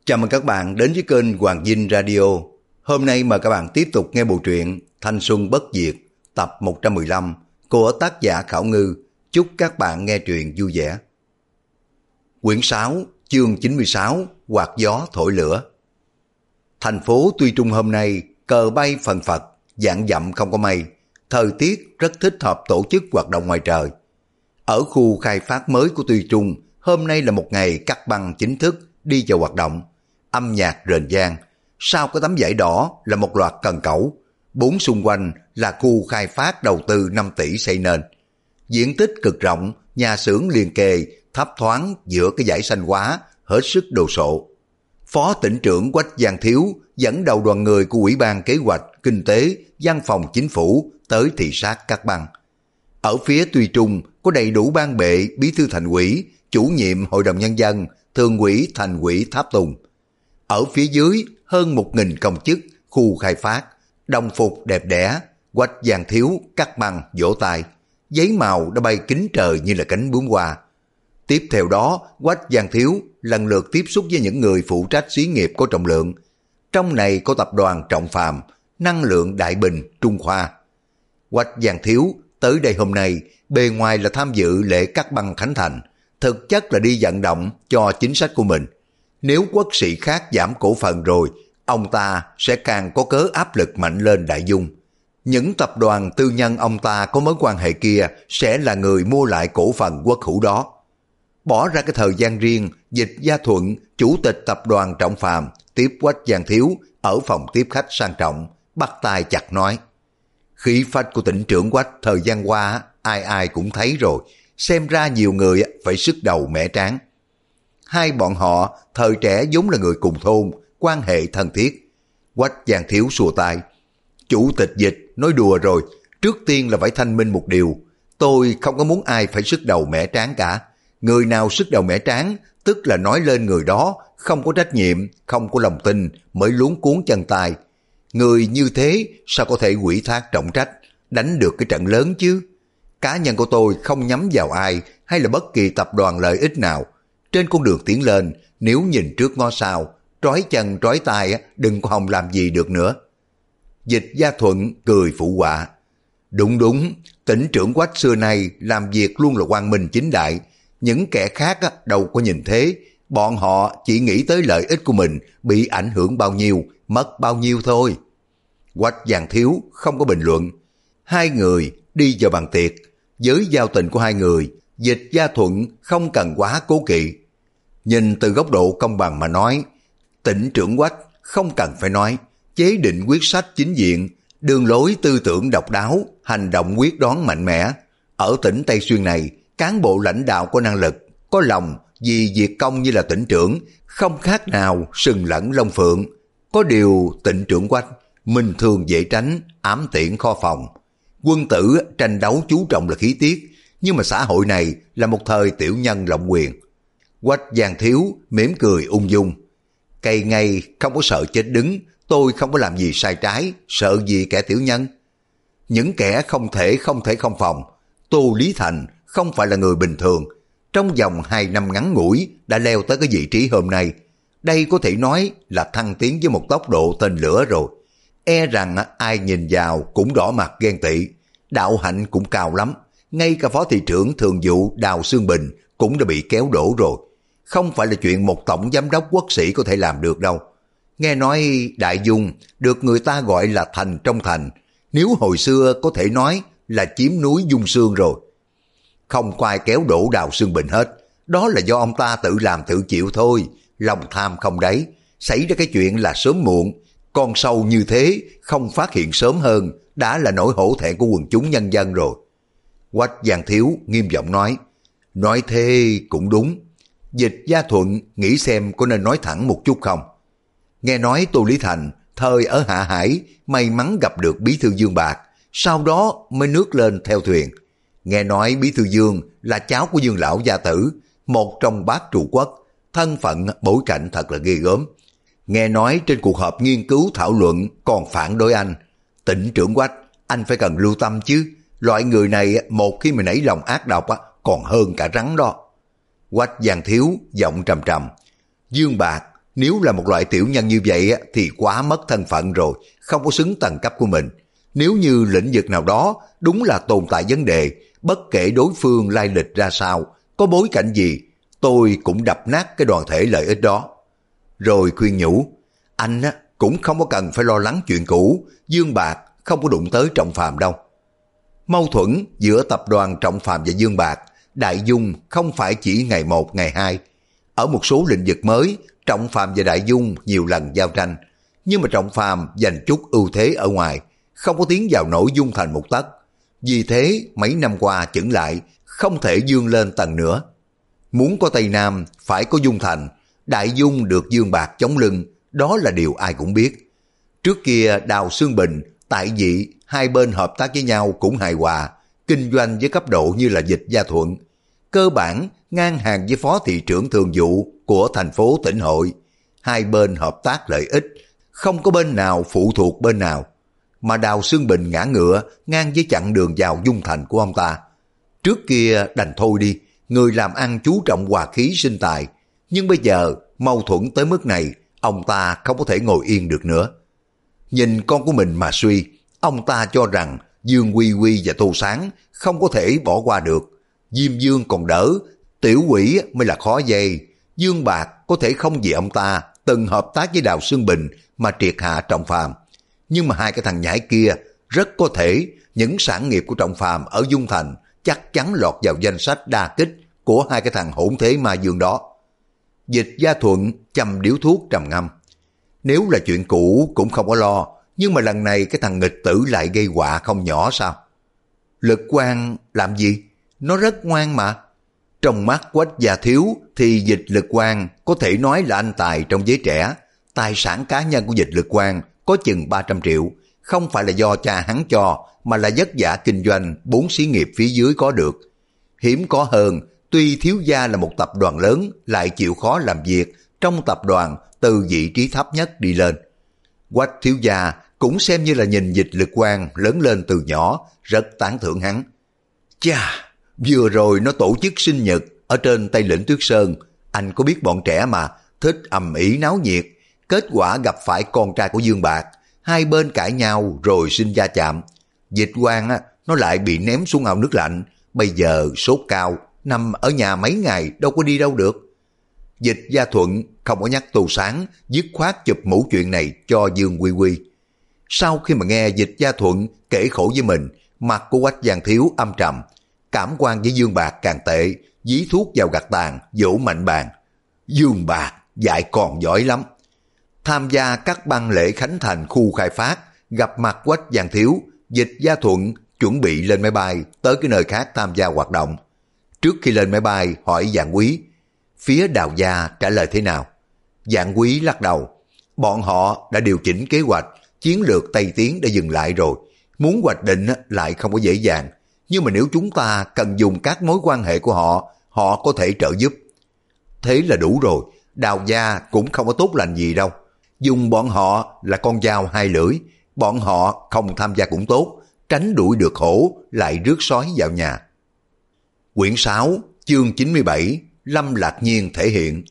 Chào mừng các bạn đến với kênh Hoàng Dinh Radio. Hôm nay mời các bạn tiếp tục nghe bộ truyện Thanh Xuân Bất Diệt tập 115 của tác giả Khảo Ngư. Chúc các bạn nghe truyện vui vẻ. Quyển 6, chương 96, Quạt gió thổi lửa. Thành phố Tuy Trung hôm nay cờ bay phần phật, vạn dặm không có mây. Thời tiết rất thích hợp tổ chức hoạt động ngoài trời. Ở khu khai phát mới của Tuy Trung, hôm nay là một ngày cắt băng chính thức đi vào hoạt động. Âm nhạc rền vang, sau cái tấm vải đỏ là một loạt cần cẩu, bốn xung quanh là khu khai phát đầu tư 5 tỷ xây nên. Diện tích cực rộng, nhà xưởng liền kề, thấp thoáng giữa cái dãy xanh hóa, hết sức đồ sộ. Phó tỉnh trưởng Quách Giang Thiếu dẫn đầu đoàn người của Ủy ban Kế hoạch, Kinh tế, Văn phòng Chính phủ tới thị sát cắt băng. Ở phía Tuy Trung có đầy đủ ban bệ, bí thư thành ủy, chủ nhiệm hội đồng nhân dân, thường ủy thành ủy Tháp Tùng. Ở phía dưới hơn 1.000 công chức, khu khai phát, đồng phục đẹp đẽ, Quách Giang Thiếu cắt băng vỗ tay, giấy màu đã bay kính trời như là cánh bướm hoa. Tiếp theo đó, Quách Giang Thiếu lần lượt tiếp xúc với những người phụ trách xí nghiệp có trọng lượng. Trong này có tập đoàn Trọng Phàm, Năng lượng Đại Bình, Trung Khoa. Quách Giang Thiếu tới đây hôm nay, bề ngoài là tham dự lễ cắt băng khánh thành, thực chất là đi vận động cho chính sách của mình. Nếu quốc sĩ khác giảm cổ phần rồi, ông ta sẽ càng có cớ áp lực mạnh lên đại dung. Những tập đoàn tư nhân ông ta có mối quan hệ kia sẽ là người mua lại cổ phần quốc hữu đó. Bỏ ra cái thời gian riêng, Dịch Gia Thuận, chủ tịch tập đoàn Trọng Phàm, tiếp Quách Giang Thiếu ở phòng tiếp khách sang trọng, bắt tay chặt nói. Khí phách của tỉnh trưởng Quách thời gian qua ai ai cũng thấy rồi, xem ra nhiều người phải sức đầu mẻ trán. Hai bọn họ thời trẻ vốn là người cùng thôn, quan hệ thân thiết. Quách Giang Thiếu xua tay. Chủ tịch Dịch nói đùa rồi, trước tiên là phải thanh minh một điều. Tôi không có muốn ai phải sức đầu mẻ trán cả. Người nào sức đầu mẻ trán, tức là nói lên người đó không có trách nhiệm, không có lòng tin, mới luống cuốn chân tay. Người như thế sao có thể ủy thác trọng trách, đánh được cái trận lớn chứ? Cá nhân của tôi không nhắm vào ai hay là bất kỳ tập đoàn lợi ích nào. Trên con đường tiến lên, nếu nhìn trước ngó sau, trói chân trói tay, đừng có hòng làm gì được nữa. Dịch Gia Thuận cười phụ họa. Đúng, tỉnh trưởng Quách xưa nay làm việc luôn là quang minh chính đại. Những kẻ khác đâu có nhìn thế, bọn họ chỉ nghĩ tới lợi ích của mình bị ảnh hưởng bao nhiêu, mất bao nhiêu thôi. Quách Giang Thiếu không có bình luận. Hai người đi vào bàn tiệc, với giao tình của hai người, Dịch Gia Thuận không cần quá cố kỵ. Nhìn từ góc độ công bằng mà nói, tỉnh trưởng Quách không cần phải nói, chế định quyết sách chính diện, đường lối tư tưởng độc đáo, hành động quyết đoán mạnh mẽ. Ở tỉnh Tây Xuyên này, cán bộ lãnh đạo có năng lực, có lòng vì việc công như là tỉnh trưởng, không khác nào sừng lẫn lông phượng. Có điều tỉnh trưởng Quách, mình thường dễ tránh, ám tiễn kho phòng. Quân tử tranh đấu chú trọng là khí tiết, nhưng mà xã hội này là một thời tiểu nhân lộng quyền. Quách Giang Thiếu mỉm cười ung dung. Cây ngay không có sợ chết đứng, tôi không có làm gì sai trái, sợ gì kẻ tiểu nhân. Những kẻ không thể không phòng. Tô Lý Thành không phải là người bình thường. Trong vòng 2 năm ngắn ngủi đã leo tới cái vị trí hôm nay. Đây có thể nói là thăng tiến với một tốc độ tên lửa rồi. E rằng ai nhìn vào cũng đỏ mặt ghen tị. Đạo hạnh cũng cao lắm. Ngay cả phó thị trưởng thường vụ Đào Xương Bình cũng đã bị kéo đổ rồi. Không phải là chuyện một tổng giám đốc quốc sĩ có thể làm được đâu. Nghe nói Đại Dung được người ta gọi là thành trong thành. Nếu hồi xưa có thể nói là chiếm núi Dung Sương rồi. Không có ai kéo đổ Đào Xương Bình hết. Đó là do ông ta tự làm tự chịu thôi. Lòng tham không đáy. Xảy ra cái chuyện là sớm muộn. Con sâu như thế không phát hiện sớm hơn đã là nỗi hổ thẹn của quần chúng nhân dân rồi. Quách Giang Thiếu nghiêm giọng nói. Nói thế cũng đúng. Dịch Gia Thuận nghĩ xem có nên nói thẳng một chút không. Nghe nói Tô Lý Thành thời ở Hạ Hải may mắn gặp được bí thư Dương Bạc, sau đó mới nước lên theo thuyền. Nghe nói bí thư Dương là cháu của Dương lão gia tử, một trong bát trụ quốc, thân phận bối cảnh thật là ghê gớm. Nghe nói trên cuộc họp nghiên cứu thảo luận còn phản đối anh. Tỉnh trưởng Quách, anh phải cần lưu tâm chứ. Loại người này một khi mà nảy lòng ác độc còn hơn cả rắn đó. Quách Giang Thiếu giọng trầm trầm. Dương Bạc Nếu là một loại tiểu nhân như vậy thì quá mất thân phận rồi, không có xứng tầng cấp của mình. Nếu như lĩnh vực nào đó đúng là tồn tại vấn đề, bất kể đối phương lai lịch ra sao, có bối cảnh gì, tôi cũng đập nát cái đoàn thể lợi ích đó. Rồi khuyên nhủ, anh cũng không có cần phải lo lắng chuyện cũ, Dương Bạc không có đụng tới Trọng Phàm đâu. Mâu thuẫn giữa tập đoàn Trọng Phàm và Dương Bạc, Đại Dung không phải chỉ ngày 1, ngày 2. Ở một số lĩnh vực mới, Trọng Phàm và Đại Dung nhiều lần giao tranh, nhưng mà Trọng Phàm giành chút ưu thế ở ngoài, không có tiến vào nổi Dung Thành một tấc. Vì thế mấy năm qua chững lại, không thể vươn lên tầng nữa. Muốn có Tây Nam, phải có Dung Thành. Đại Dung được Dương Bạc chống lưng, đó là điều ai cũng biết. Trước kia Đào Xương Bình, Tại Dị, hai bên hợp tác với nhau cũng hài hòa, kinh doanh với cấp độ như là Dịch Gia Thuận. Cơ bản ngang hàng với phó thị trưởng thường vụ của thành phố Tỉnh Hội. Hai bên hợp tác lợi ích, không có bên nào phụ thuộc bên nào. Mà Đào Xương Bình ngã ngựa ngang với chặng đường vào Dung Thành của ông ta. Trước kia đành thôi đi, người làm ăn chú trọng hòa khí sinh tài. Nhưng bây giờ mâu thuẫn tới mức này, ông ta không có thể ngồi yên được nữa. Nhìn con của mình mà suy, ông ta cho rằng Dương Quy Quy và Tô Sáng không có thể bỏ qua được. Diêm Dương còn đỡ, Tiểu Quỷ mới là khó dây. Dương Bạc có thể không vì ông ta từng hợp tác với Đào Xương Bình mà triệt hạ Trọng Phàm. Nhưng mà hai cái thằng nhãi kia rất có thể những sản nghiệp của Trọng Phàm ở Dung Thành chắc chắn lọt vào danh sách đa kích của hai cái thằng hỗn thế ma dương đó. Dịch Gia Thuận châm điếu thuốc trầm ngâm. Nếu là chuyện cũ cũng không có lo, nhưng mà lần này cái thằng nghịch tử lại gây họa không nhỏ sao? Lực Quang làm gì? Nó rất ngoan mà. Trong mắt Quách Gia Thiếu thì Dịch Lực Quang có thể nói là anh tài trong giới trẻ. Tài sản cá nhân của Dịch Lực Quang có chừng 300 triệu, không phải là do cha hắn cho, mà là vất vả kinh doanh 4 xí nghiệp phía dưới có được. Hiếm có hơn, tuy Thiếu gia là một tập đoàn lớn lại chịu khó làm việc trong tập đoàn từ vị trí thấp nhất đi lên. Quách Thiếu gia cũng xem như là nhìn Dịch Lực Quang lớn lên từ nhỏ, rất tán thưởng hắn. Chà, vừa rồi nó tổ chức sinh nhật ở trên Tây Lĩnh Tuyết Sơn, anh có biết bọn trẻ mà, thích ầm ĩ náo nhiệt, kết quả gặp phải con trai của Dương Bạc, hai bên cãi nhau rồi sinh va chạm. Dịch Quang nó lại bị ném xuống ao nước lạnh, bây giờ sốt cao, nằm ở nhà mấy ngày đâu có đi đâu được. Dịch Gia Thuận không có nhắc Tô Sáng, dứt khoát chụp mũ chuyện này cho Dương Quy Quy. Sau khi mà nghe Dịch Gia Thuận kể khổ với mình, mặt của Quách Giang Thiếu âm trầm, cảm quan với Dương Bạc càng tệ, dí thuốc vào gặt tàn, vỗ mạnh bàn. Dương Bạc dạy còn giỏi lắm. Tham gia các băng lễ khánh thành khu khai phát, gặp mặt Quách Giang Thiếu, Dịch Gia Thuận chuẩn bị lên máy bay tới cái nơi khác tham gia hoạt động. Trước khi lên máy bay hỏi Dạng Quý, phía Đào gia trả lời thế nào? Dạng Quý lắc đầu, bọn họ đã điều chỉnh kế hoạch, chiến lược Tây Tiến đã dừng lại rồi, muốn hoạch định lại không có dễ dàng, nhưng mà nếu chúng ta cần dùng các mối quan hệ của họ, họ có thể trợ giúp. Thế là đủ rồi, Đào gia cũng không có tốt lành gì đâu. Dùng bọn họ là con dao hai lưỡi, bọn họ không tham gia cũng tốt, tránh đuổi được hổ lại rước sói vào nhà. Quyển 6, chương 97, Lâm Lạc Nhiên thể hiện.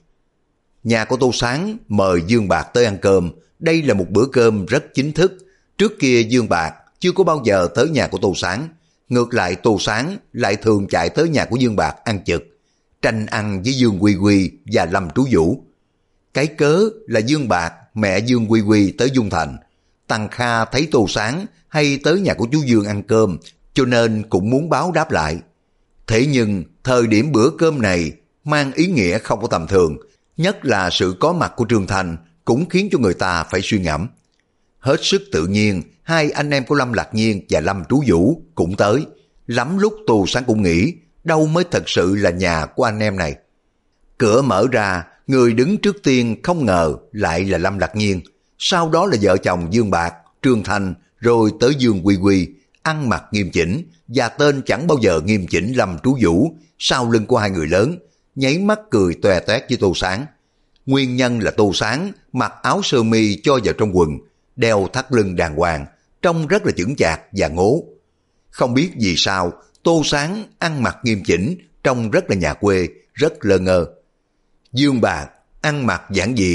Nhà của Tô Sáng mời Dương Bạc tới ăn cơm, đây là một bữa cơm rất chính thức. Trước kia Dương Bạc chưa có bao giờ tới nhà của Tô Sáng, ngược lại Tô Sáng lại thường chạy tới nhà của Dương Bạc ăn trực, tranh ăn với Dương Quy Quy và Lâm Trú Vũ. Cái cớ là Dương Bạc, mẹ Dương Quy Quy tới Dung Thành, Tăng Kha thấy Tô Sáng hay tới nhà của chú Dương ăn cơm, cho nên cũng muốn báo đáp lại. Thế nhưng thời điểm bữa cơm này mang ý nghĩa không có tầm thường, nhất là sự có mặt của Trương Thành cũng khiến cho người ta phải suy ngẫm. Hết sức tự nhiên, hai anh em của Lâm Lạc Nhiên và Lâm Trú Vũ cũng tới. Lắm lúc Tô Sáng cũng nghĩ đâu mới thật sự là nhà của anh em này. Cửa mở ra, người đứng trước tiên không ngờ lại là Lâm Lạc Nhiên, sau đó là vợ chồng Dương Bạc, Trương Thành, rồi tới Dương Quy Quy, ăn mặc nghiêm chỉnh, và tên chẳng bao giờ nghiêm chỉnh Lâm Trú Vũ, sau lưng của hai người lớn, nháy mắt cười toe toét với Tô Sáng. Nguyên nhân là Tô Sáng mặc áo sơ mi cho vào trong quần, đeo thắt lưng đàng hoàng, trông rất là chững chạc và ngố. Không biết vì sao, Tô Sáng ăn mặc nghiêm chỉnh, trông rất là nhà quê, rất lơ ngơ. Dương Bạc ăn mặc giản dị,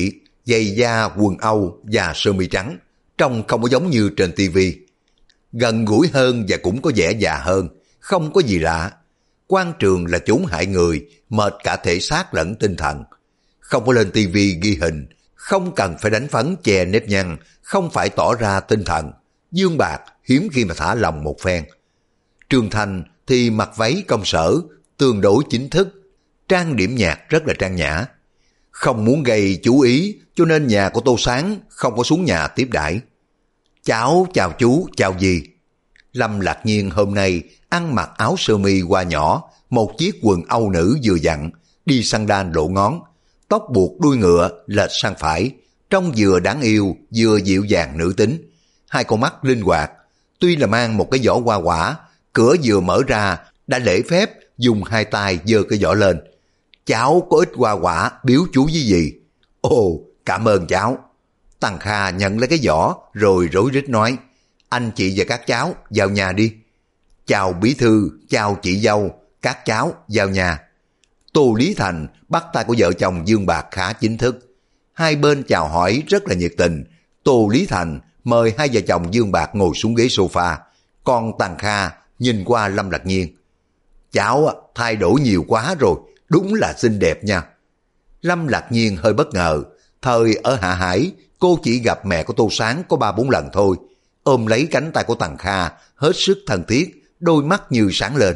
giày da, quần âu và sơ mi trắng, trông không có giống như trên tivi. Gần gũi hơn và cũng có vẻ già hơn, không có gì lạ. Quan trường là chốn hại người, mệt cả thể xác lẫn tinh thần. Không có lên tivi ghi hình, không cần phải đánh phấn che nếp nhăn, không phải tỏ ra tinh thần. Dương Bạc hiếm khi mà thả lòng một phen. Trương Thanh thì mặc váy công sở, tương đối chính thức, trang điểm nhạt rất là trang nhã. Không muốn gây chú ý cho nên nhà của Tô Sáng không có xuống nhà tiếp đãi. Cháu chào chú, chào dì. Lâm Lạc Nhiên hôm nay ăn mặc áo sơ mi qua nhỏ, một chiếc quần Âu nữ vừa dặn, đi sandal lộ ngón, tóc buộc đuôi ngựa lệch sang phải, trông vừa đáng yêu vừa dịu dàng nữ tính. Hai con mắt linh hoạt, tuy là mang một cái giỏ hoa quả, cửa vừa mở ra đã lễ phép dùng hai tay giơ cái giỏ lên. Cháu có ít hoa quả biếu chú với dì. Ồ, cảm ơn cháu. Tăng Kha nhận lấy cái giỏ rồi rối rít nói, anh chị và các cháu vào nhà đi. Chào bí thư, chào chị dâu, các cháu vào nhà. Tô Lý Thành bắt tay của vợ chồng Dương Bạc khá chính thức. Hai bên chào hỏi rất là nhiệt tình. Tô Lý Thành mời hai vợ chồng Dương Bạc ngồi xuống ghế sofa. Còn Tăng Kha nhìn qua Lâm Lạc Nhiên. Cháu thay đổi nhiều quá rồi, đúng là xinh đẹp nha. Lâm Lạc Nhiên hơi bất ngờ. Thời ở Hạ Hải, cô chỉ gặp mẹ của Tô Sáng có 3-4 lần thôi. Ôm lấy cánh tay của Tăng Kha, hết sức thân thiết, đôi mắt như sáng lên.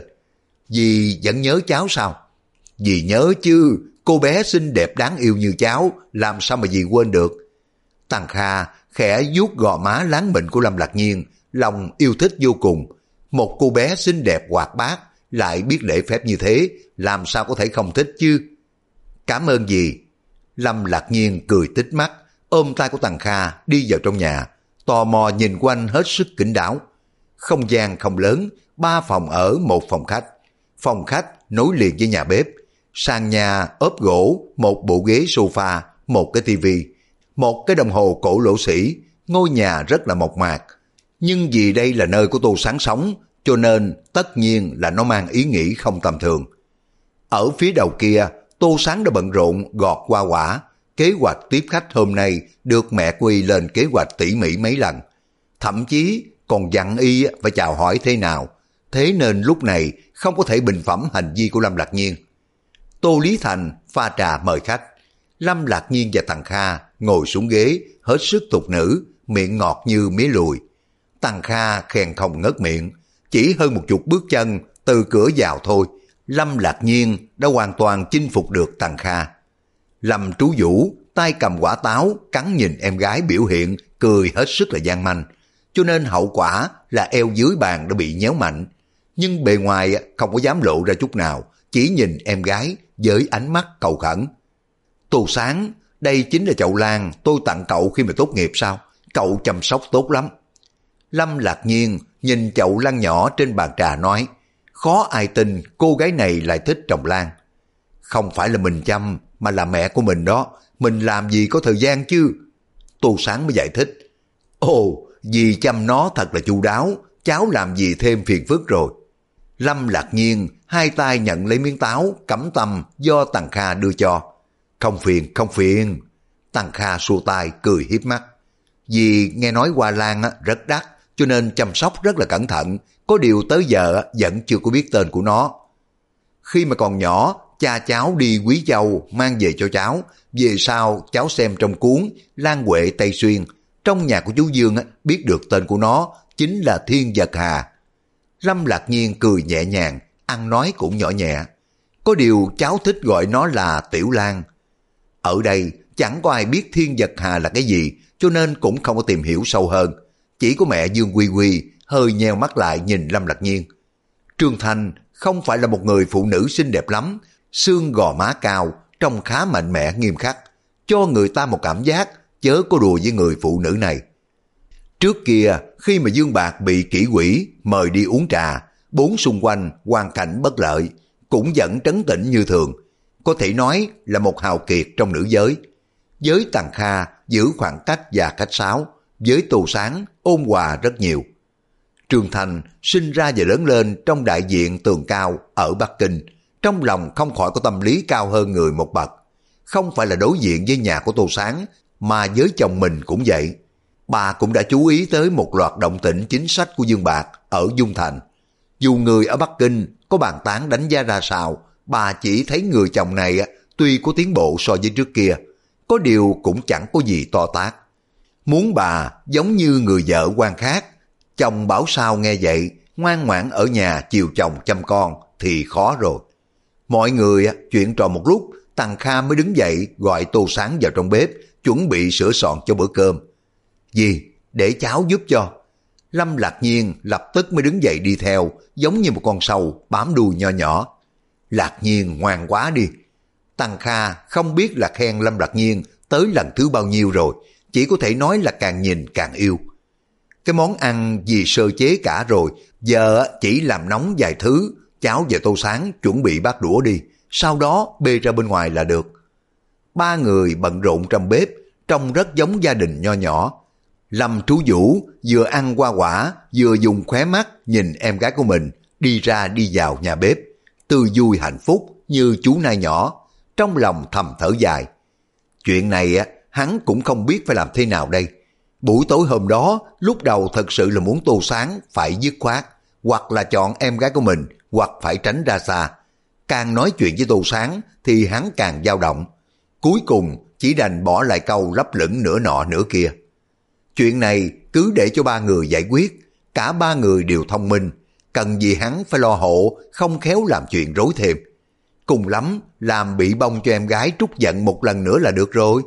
Dì vẫn nhớ cháu sao? Dì nhớ chứ, cô bé xinh đẹp đáng yêu như cháu, làm sao mà dì quên được. Tăng Kha khẽ vuốt gò má láng mịn của Lâm Lạc Nhiên, lòng yêu thích vô cùng. Một cô bé xinh đẹp hoạt bát, lại biết lễ phép như thế, làm sao có thể không thích chứ. Cảm ơn dì. Lâm Lạc Nhiên cười tít mắt, ôm tay của Tăng Kha đi vào trong nhà, tò mò nhìn quanh hết sức kín đáo. Không gian không lớn, 3 phòng ở, 1 phòng khách. Phòng khách nối liền với nhà bếp. Sàn nhà ốp gỗ, một bộ ghế sofa, một cái tivi, một cái đồng hồ cổ lỗ sĩ. Ngôi nhà rất là mộc mạc. Nhưng vì đây là nơi của Tô Sáng sống, cho nên tất nhiên là nó mang ý nghĩ không tầm thường. Ở phía đầu kia, Tô Sáng đã bận rộn gọt hoa quả. Kế hoạch tiếp khách hôm nay được mẹ Quy lên kế hoạch tỉ mỉ mấy lần. Thậm chí còn dặn y phải chào hỏi thế nào. Thế nên lúc này không có thể bình phẩm hành vi của Lâm Lạc Nhiên. Tô Lý Thành pha trà mời khách. Lâm Lạc Nhiên và Tăng Kha ngồi xuống ghế, hết sức tục nữ, miệng ngọt như mía lùi. Tăng Kha khen không ngớt miệng. Chỉ hơn một chục bước chân từ cửa vào thôi, Lâm Lạc Nhiên đã hoàn toàn chinh phục được Tăng Kha. Lâm Trú Vũ tay cầm quả táo, cắn nhìn em gái biểu hiện, cười hết sức là gian manh. Cho nên hậu quả là eo dưới bàn đã bị nhéo mạnh. Nhưng bề ngoài không có dám lộ ra chút nào, chỉ nhìn em gái với ánh mắt cầu khẩn. Tô Sáng, đây chính là chậu lan tôi tặng cậu khi mà tốt nghiệp sao? Cậu chăm sóc tốt lắm. Lâm Lạc Nhiên nhìn chậu lan nhỏ trên bàn trà nói, khó ai tin cô gái này lại thích trồng lan. Không phải là mình chăm, mà là mẹ của mình đó, mình làm gì có thời gian chứ. Tô Sáng mới giải thích, ồ, dì chăm nó thật là chu đáo, cháu làm gì thêm phiền phức rồi. Lâm Lạc Nhiên hai tay nhận lấy miếng táo cẩm tâm do Tăng Kha đưa cho. Không phiền, không phiền. Tăng Kha xua tay cười hiếp mắt. Dì nghe nói hoa lan rất đắt, cho nên chăm sóc rất là cẩn thận, có điều tới giờ vẫn chưa có biết tên của nó. Khi mà còn nhỏ, cha cháu đi Quý Châu mang về cho cháu, về sau cháu xem trong cuốn Lan Huệ Tây Xuyên, trong nhà của chú Dương biết được tên của nó chính là Thiên Vật Hà. Lâm Lạc Nhiên cười nhẹ nhàng, ăn nói cũng nhỏ nhẹ. Có điều cháu thích gọi nó là Tiểu Lan. Ở đây chẳng có ai biết Thiên Vật Hà là cái gì, cho nên cũng không có tìm hiểu sâu hơn. Chỉ có mẹ Dương Quy Quy hơi nheo mắt lại nhìn Lâm Lạc Nhiên. Trương Thanh không phải là một người phụ nữ xinh đẹp lắm, xương gò má cao, trông khá mạnh mẽ nghiêm khắc, cho người ta một cảm giác chớ có đùa với người phụ nữ này. Trước kia, khi mà Dương Bạc bị kỷ quỷ mời đi uống trà, bốn xung quanh hoàn cảnh bất lợi, cũng vẫn trấn tĩnh như thường, có thể nói là một hào kiệt trong nữ giới. Với Tăng Kha giữ khoảng cách và khách sáo, với Tô Sáng ôn hòa rất nhiều. Trương Thành sinh ra và lớn lên trong đại diện tường cao ở Bắc Kinh, trong lòng không khỏi có tâm lý cao hơn người một bậc. Không phải là đối diện với nhà của Tô Sáng, mà với chồng mình cũng vậy. Bà cũng đã chú ý tới một loạt động tĩnh chính sách của Dương Bạc ở Dung Thành. Dù người ở Bắc Kinh có bàn tán đánh giá ra sao, bà chỉ thấy người chồng này tuy có tiến bộ so với trước kia, có điều cũng chẳng có gì to tát. Muốn bà giống như người vợ quan khác, chồng bảo sao nghe vậy, ngoan ngoãn ở nhà chiều chồng chăm con thì khó rồi. Mọi người chuyện trò một lúc, Tằng Kha mới đứng dậy gọi Tô Sáng vào trong bếp, chuẩn bị sửa soạn cho bữa cơm. Gì? Để cháu giúp cho. Lâm Lạc Nhiên lập tức mới đứng dậy đi theo, giống như một con sâu bám đuôi nho nhỏ. Lạc Nhiên ngoan quá đi. Tằng Kha không biết là khen Lâm Lạc Nhiên tới lần thứ bao nhiêu rồi, chỉ có thể nói là càng nhìn càng yêu. Cái món ăn vì sơ chế cả rồi, giờ chỉ làm nóng vài thứ, cháu và Tô Sáng chuẩn bị bát đũa đi, sau đó bê ra bên ngoài là được. Ba người bận rộn trong bếp, trông rất giống gia đình nho nhỏ. Lâm Trú Vũ vừa ăn hoa quả, vừa dùng khóe mắt nhìn em gái của mình đi ra đi vào nhà bếp, tươi vui hạnh phúc như chú nai nhỏ, trong lòng thầm thở dài. Chuyện này hắn cũng không biết phải làm thế nào đây. Buổi tối hôm đó, lúc đầu thật sự là muốn Tô Sáng phải dứt khoát, hoặc là chọn em gái của mình, hoặc phải tránh ra xa. Càng nói chuyện với Tô Sáng thì hắn càng dao động. Cuối cùng chỉ đành bỏ lại câu lấp lửng nửa nọ nửa kia. Chuyện này cứ để cho ba người giải quyết, cả ba người đều thông minh, cần gì hắn phải lo hộ, không khéo làm chuyện rối thêm. Cùng lắm làm bị bông cho em gái trút giận một lần nữa là được rồi.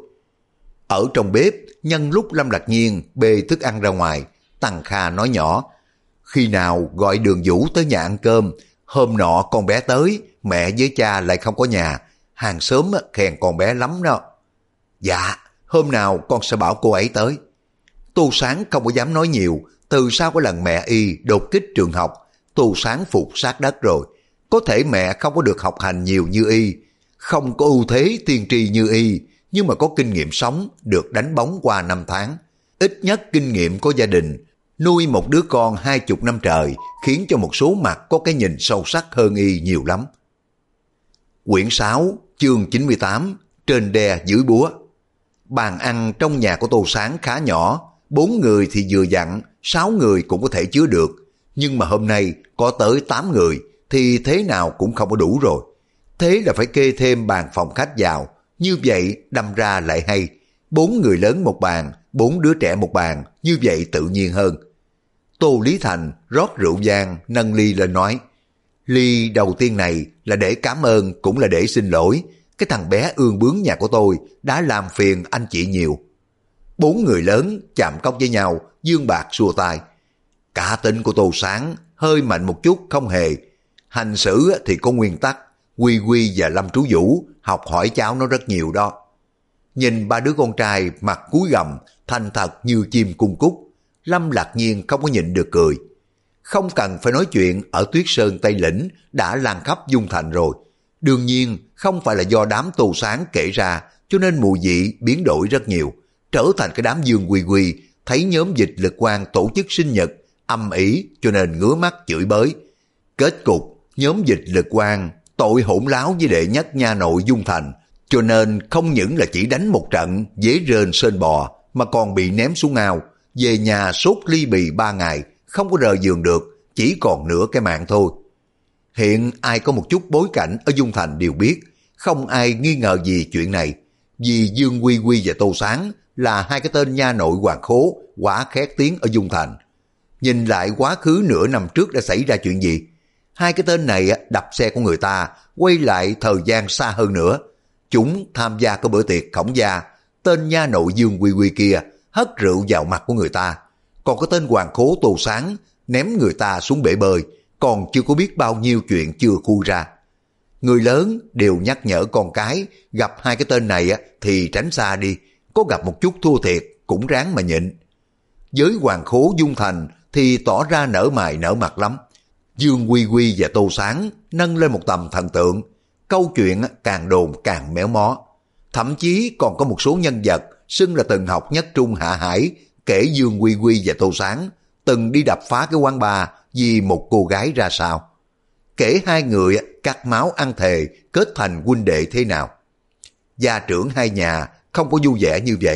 Ở trong bếp, nhân lúc Lâm Lạc Nhiên bê thức ăn ra ngoài, Tằng Kha nói nhỏ, khi nào gọi Đường Vũ tới nhà ăn cơm, hôm nọ con bé tới, mẹ với cha lại không có nhà, hàng xóm khen con bé lắm đó. Dạ, hôm nào con sẽ bảo cô ấy tới. Tô Sáng không có dám nói nhiều, từ sau cái lần mẹ y đột kích trường học, Tô Sáng phục sát đất rồi. Có thể mẹ không có được học hành nhiều như y, không có ưu thế tiên tri như y, nhưng mà có kinh nghiệm sống, được đánh bóng qua năm tháng. Ít nhất kinh nghiệm có gia đình, nuôi một đứa con 20 năm trời, khiến cho một số mặt có cái nhìn sâu sắc hơn y nhiều lắm. Quyển 6, chương 98, trên đè dưới búa. Bàn ăn trong nhà của Tô Sáng khá nhỏ, 4 người thì vừa dặn, 6 người cũng có thể chứa được. Nhưng mà hôm nay có tới 8 người, thì thế nào cũng không có đủ rồi. Thế là phải kê thêm bàn phòng khách vào, như vậy đâm ra lại hay. 4 người lớn một bàn, 4 đứa trẻ một bàn, như vậy tự nhiên hơn. Tô Lý Thành rót rượu vang, nâng ly lên nói, ly đầu tiên này là để cảm ơn, cũng là để xin lỗi. Cái thằng bé ương bướng nhà của tôi đã làm phiền anh chị nhiều. 4 người lớn chạm cốc với nhau, Dương Bạc xua tay. Cả tính của Tô Sáng hơi mạnh một chút không hề. Hành xử thì có nguyên tắc, Quy Quy và Lâm Trú Vũ học hỏi cháu nó rất nhiều đó. Nhìn ba đứa con trai mặt cúi gằm, thành thật như chim cung cúc, Lâm Lạc Nhiên không có nhịn được cười. Không cần phải nói chuyện, ở Tuyết Sơn Tây Lĩnh đã lan khắp Dung Thành rồi. Đương nhiên không phải là do đám Tô Sáng kể ra, cho nên mùi vị biến đổi rất nhiều, trở thành cái đám Dương Quy Quy, thấy nhóm Dịch Lực Quang tổ chức sinh nhật, âm ỉ cho nên ngứa mắt chửi bới. Kết cục, nhóm Dịch Lực Quang tội hỗn láo với đệ nhất nha nội Dung Thành, cho nên không những là chỉ đánh một trận dế rên sên bò, mà còn bị ném xuống ao, về nhà sốt ly bì 3 ngày, không có rời giường được, chỉ còn nửa cái mạng thôi. Hiện ai có một chút bối cảnh ở Dung Thành đều biết, không ai nghi ngờ gì chuyện này, vì Dương Quy Quy và Tô Sáng là hai cái tên nha nội hoàng khố quá khét tiếng ở Dung Thành. Nhìn lại quá khứ nửa năm trước đã xảy ra chuyện gì? Hai cái tên này đập xe của người ta, quay lại thời gian xa hơn nữa. Chúng tham gia cái bữa tiệc khổng gia, tên nha nội Dương Quy Quy kia hất rượu vào mặt của người ta. Còn cái tên hoàng khố Tô Sáng ném người ta xuống bể bơi, còn chưa có biết bao nhiêu chuyện chưa khui ra. Người lớn đều nhắc nhở con cái, gặp hai cái tên này thì tránh xa đi, có gặp một chút thua thiệt cũng ráng mà nhịn. Với hoàng khố Dung Thành thì tỏ ra nở mày nở mặt lắm. Dương Quy Quy và Tô Sáng nâng lên một tầm thần tượng, câu chuyện càng đồn càng méo mó. Thậm chí còn có một số nhân vật xưng là từng học nhất trung hạ hải, kể Dương Quy Quy và Tô Sáng từng đi đập phá cái quán bar vì một cô gái ra sao. Kể hai người cắt máu ăn thề kết thành huynh đệ thế nào. Gia trưởng hai nhà không có vui vẻ như vậy,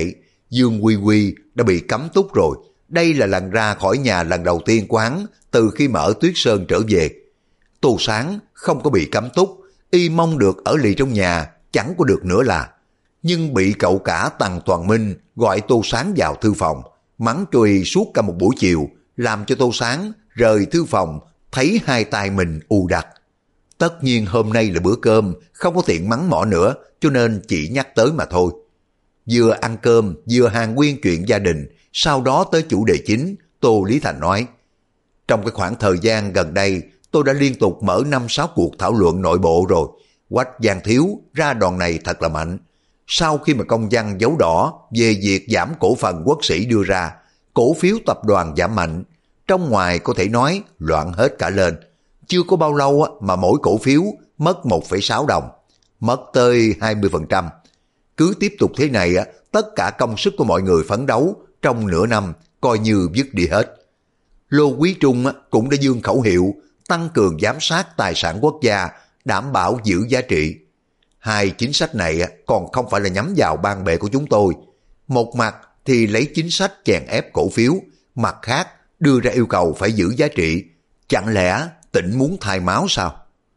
Dương Quy Quy đã bị cấm túc rồi. Đây là lần ra khỏi nhà lần đầu tiên của hắn từ khi mà ở Tuyết Sơn trở về. Tô Sáng không có bị cấm túc, y mong được ở lì trong nhà, chẳng có được nữa là. Nhưng bị cậu cả Tằng Toàn Minh gọi Tô Sáng vào thư phòng, mắng cho y suốt cả một buổi chiều, làm cho Tô Sáng rời thư phòng, thấy hai tay mình u đặc. Tất nhiên hôm nay là bữa cơm, không có tiện mắng mỏ nữa, cho nên chỉ nhắc tới mà thôi. Vừa ăn cơm, vừa hàn huyên chuyện gia đình, sau đó tới chủ đề chính, Tô Lý Thành nói. Trong cái khoảng thời gian gần đây, tôi đã liên tục mở 5-6 cuộc thảo luận nội bộ rồi. Quách Giang Thiếu ra đòn này thật là mạnh. Sau khi mà công văn dấu đỏ về việc giảm cổ phần quốc sĩ đưa ra, cổ phiếu tập đoàn giảm mạnh. Trong ngoài có thể nói loạn hết cả lên. Chưa có bao lâu mà mỗi cổ phiếu mất 1,6 đồng, mất tới 20%. Cứ tiếp tục thế này, tất cả công sức của mọi người phấn đấu trong nửa năm coi như dứt đi hết. Lô Quý Trung cũng đã dương khẩu hiệu tăng cường giám sát tài sản quốc gia, đảm bảo giữ giá trị. Hai chính sách này còn không phải là nhắm vào ban bệ của chúng tôi. Một mặt thì lấy chính sách chèn ép cổ phiếu, mặt khác đưa ra yêu cầu phải giữ giá trị. Chẳng lẽ tỉnh muốn thay máu sao?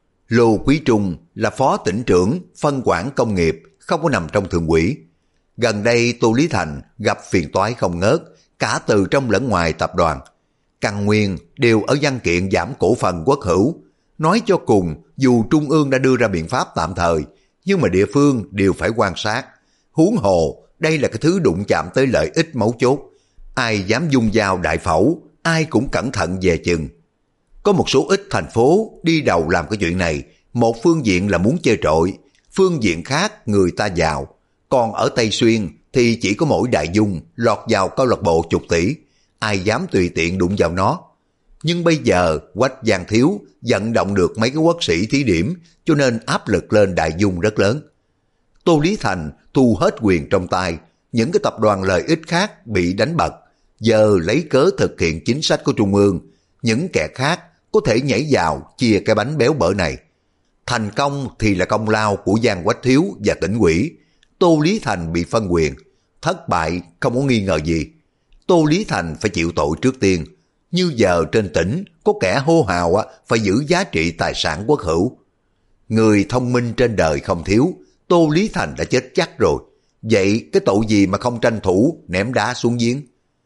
Lô Quý Trung là phó tỉnh trưởng phân quản công nghiệp, không có nằm trong thường ủy. Gần đây Tô Lý Thành gặp phiền toái không ngớt, cả từ trong lẫn ngoài tập đoàn. Căn nguyên đều ở văn kiện giảm cổ phần quốc hữu. Nói cho cùng, dù Trung ương đã đưa ra biện pháp tạm thời, nhưng mà địa phương đều phải quan sát. Huống hồ, đây là cái thứ đụng chạm tới lợi ích mấu chốt. Ai dám dung dao đại phẫu, ai cũng cẩn thận dè chừng. Có một số ít thành phố đi đầu làm cái chuyện này, một phương diện là muốn chơi trội, phương diện khác người ta giàu. Còn ở Tây Xuyên thì chỉ có mỗi Đại Dung lọt vào câu lạc bộ chục tỷ, ai dám tùy tiện đụng vào nó. Nhưng bây giờ Quách Giang Thiếu vận động được mấy cái quốc sĩ thí điểm, cho nên áp lực lên Đại Dung rất lớn. Tô Lý Thành thu hết quyền trong tay, những cái tập đoàn lợi ích khác bị đánh bật, giờ lấy cớ thực hiện chính sách của Trung ương, những kẻ khác có thể nhảy vào chia cái bánh béo bở này. Thành công thì là công lao của Giang Quách Thiếu và tỉnh ủy. Tô Lý Thành bị phân quyền, thất bại không có nghi ngờ gì. Tô Lý Thành phải chịu tội trước tiên. Như giờ trên tỉnh có kẻ hô hào phải giữ giá trị tài sản quốc hữu. Người thông minh trên đời không thiếu, Tô Lý Thành đã chết chắc rồi. Vậy cái tội gì mà không tranh thủ ném đá xuống giếng?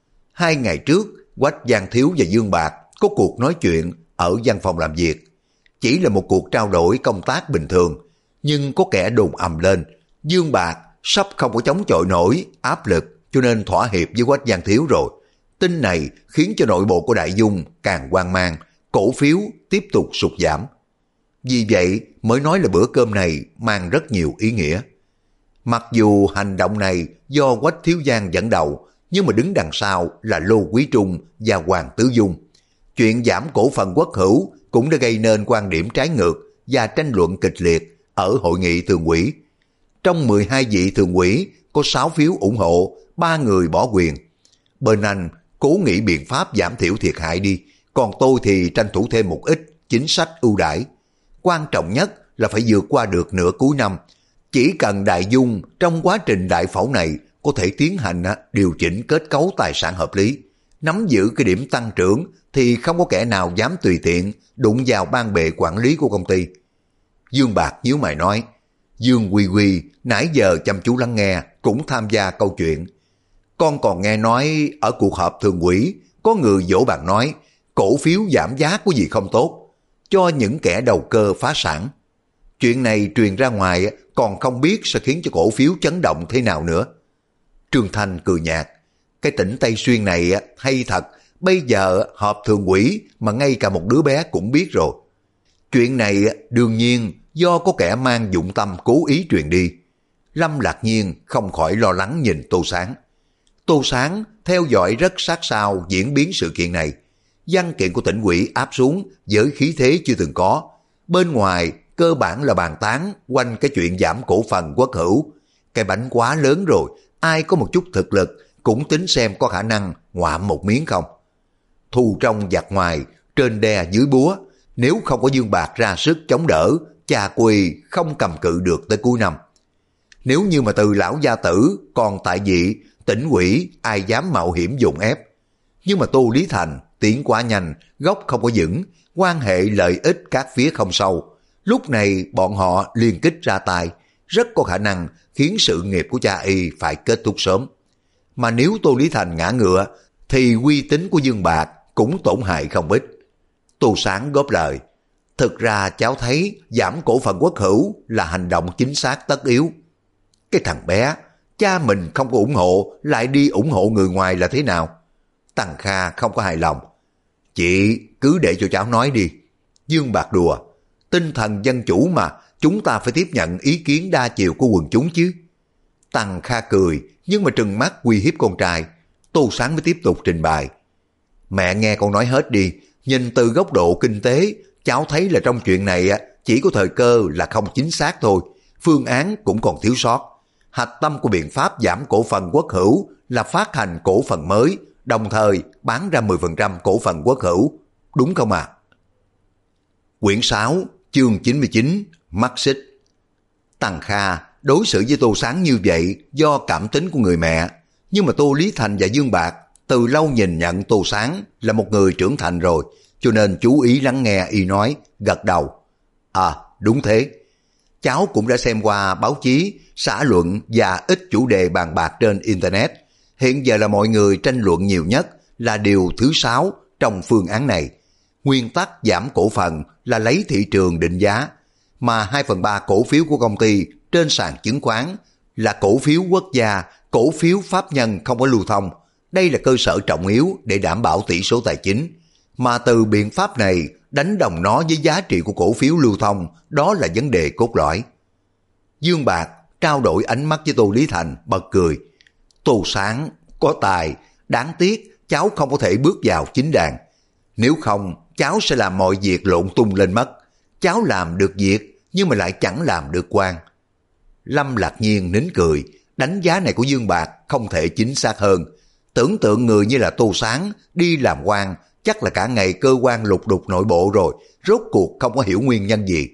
2 ngày trước, Quách Giang Thiếu và Dương Bạc có cuộc nói chuyện ở văn phòng làm việc. Chỉ là một cuộc trao đổi công tác bình thường, nhưng có kẻ đồn ầm lên. Dương Bạc sắp không có chống chọi nổi áp lực, cho nên thỏa hiệp với Quách Giang Thiếu rồi. Tin này khiến cho nội bộ của Đại Dung càng hoang mang, cổ phiếu tiếp tục sụt giảm. Vì vậy mới nói là bữa cơm này mang rất nhiều ý nghĩa. Mặc dù hành động này do Quách Thiếu Giang dẫn đầu, nhưng mà đứng đằng sau là Lô Quý Trung và Hoàng Tứ Dung. Chuyện giảm cổ phần quốc hữu cũng đã gây nên quan điểm trái ngược và tranh luận kịch liệt ở hội nghị thường ủy. Trong 12 vị thường ủy có 6 phiếu ủng hộ, 3 người bỏ quyền. Bên anh cố nghĩ biện pháp giảm thiểu thiệt hại đi, còn tôi thì tranh thủ thêm một ít chính sách ưu đãi. Quan trọng nhất là phải vượt qua được nửa cuối năm. Chỉ cần Đại Dung trong quá trình đại phẫu này có thể tiến hành điều chỉnh kết cấu tài sản hợp lý, nắm giữ cái điểm tăng trưởng, thì không có kẻ nào dám tùy tiện đụng vào ban bệ quản lý của công ty. Dương Bạc nhíu mày nói. Dương Quy Quy nãy giờ chăm chú lắng nghe, cũng tham gia câu chuyện. Con còn nghe nói ở cuộc họp thường ủy có người vỗ bàn nói cổ phiếu giảm giá có gì không tốt, cho những kẻ đầu cơ phá sản. Chuyện này truyền ra ngoài còn không biết sẽ khiến cho cổ phiếu chấn động thế nào nữa. Trương Thanh cười nhạt. Cái tỉnh Tây Xuyên này hay thật, bây giờ họp thường ủy mà ngay cả một đứa bé cũng biết rồi. Chuyện này đương nhiên do có kẻ mang dụng tâm cố ý truyền đi. Lâm Lạc Nhiên không khỏi lo lắng nhìn Tô Sáng. Tô Sáng theo dõi rất sát sao diễn biến sự kiện này. Văn kiện của tỉnh ủy áp xuống với khí thế chưa từng có. Bên ngoài cơ bản là bàn tán quanh cái chuyện giảm cổ phần quốc hữu. Cái bánh quá lớn rồi, ai có một chút thực lực cũng tính xem có khả năng ngoạm một miếng không. Thù trong giặc ngoài, trên đe dưới búa, nếu không có Dương Bạc ra sức chống đỡ, cha Quỳ không cầm cự được tới cuối năm. Nếu như mà Từ lão gia tử còn tại vị, tỉnh quỷ ai dám mạo hiểm dồn ép. Nhưng mà Tô Lý Thành tiến quá nhanh, gốc không có vững, quan hệ lợi ích các phía không sâu. Lúc này bọn họ liên kích ra tay, rất có khả năng khiến sự nghiệp của cha y phải kết thúc sớm. Mà nếu Tô Lý Thành ngã ngựa, thì uy tín của Dương Bạc cũng tổn hại không ít. Tô Sáng góp lời, thực ra cháu thấy giảm cổ phần quốc hữu là hành động chính xác tất yếu. Cái thằng bé, cha mình không có ủng hộ, lại đi ủng hộ người ngoài là thế nào? Tằng Kha không có hài lòng. Chị cứ để cho cháu nói đi. Dương Bạc đùa, tinh thần dân chủ mà, chúng ta phải tiếp nhận ý kiến đa chiều của quần chúng chứ. Tằng Kha cười, nhưng mà trừng mắt uy hiếp con trai. Tô Sáng mới tiếp tục trình bày. Mẹ nghe con nói hết đi, nhìn từ góc độ kinh tế, cháu thấy là trong chuyện này chỉ có thời cơ là không chính xác thôi, phương án cũng còn thiếu sót. Hạch tâm của biện pháp giảm cổ phần quốc hữu là phát hành cổ phần mới, đồng thời bán ra 10% cổ phần quốc hữu, đúng không ạ? Quyển 6, chương 99, mắt xích. Tằng Kha đối xử với Tô Sáng như vậy do cảm tính của người mẹ, nhưng mà Tô Lý Thành và Dương Bạc từ lâu nhìn nhận Tô Sáng là một người trưởng thành rồi, cho nên chú ý lắng nghe y nói, gật đầu. Đúng thế. Cháu cũng đã xem qua báo chí, xã luận và ít chủ đề bàn bạc trên Internet. Hiện giờ là mọi người tranh luận nhiều nhất là điều thứ 6 trong phương án này. Nguyên tắc giảm cổ phần là lấy thị trường định giá, mà 2/3 cổ phiếu của công ty trên sàn chứng khoán là cổ phiếu quốc gia, cổ phiếu pháp nhân không có lưu thông. Đây là cơ sở trọng yếu để đảm bảo tỷ số tài chính. Mà từ biện pháp này đánh đồng nó với giá trị của cổ phiếu lưu thông, đó là vấn đề cốt lõi. Dương Bạc trao đổi ánh mắt với Tô Lý Thành, bật cười. Tô Sáng có tài, đáng tiếc cháu không có thể bước vào chính đàn. Nếu không, cháu sẽ làm mọi việc lộn tung lên mất. Cháu làm được việc, nhưng mà lại chẳng làm được quan. Lâm Lạc Nhiên nín cười, đánh giá này của Dương Bạc không thể chính xác hơn. Tưởng tượng người như là Tô Sáng đi làm quan, chắc là cả ngày cơ quan lục đục nội bộ rồi, rốt cuộc không có hiểu nguyên nhân gì.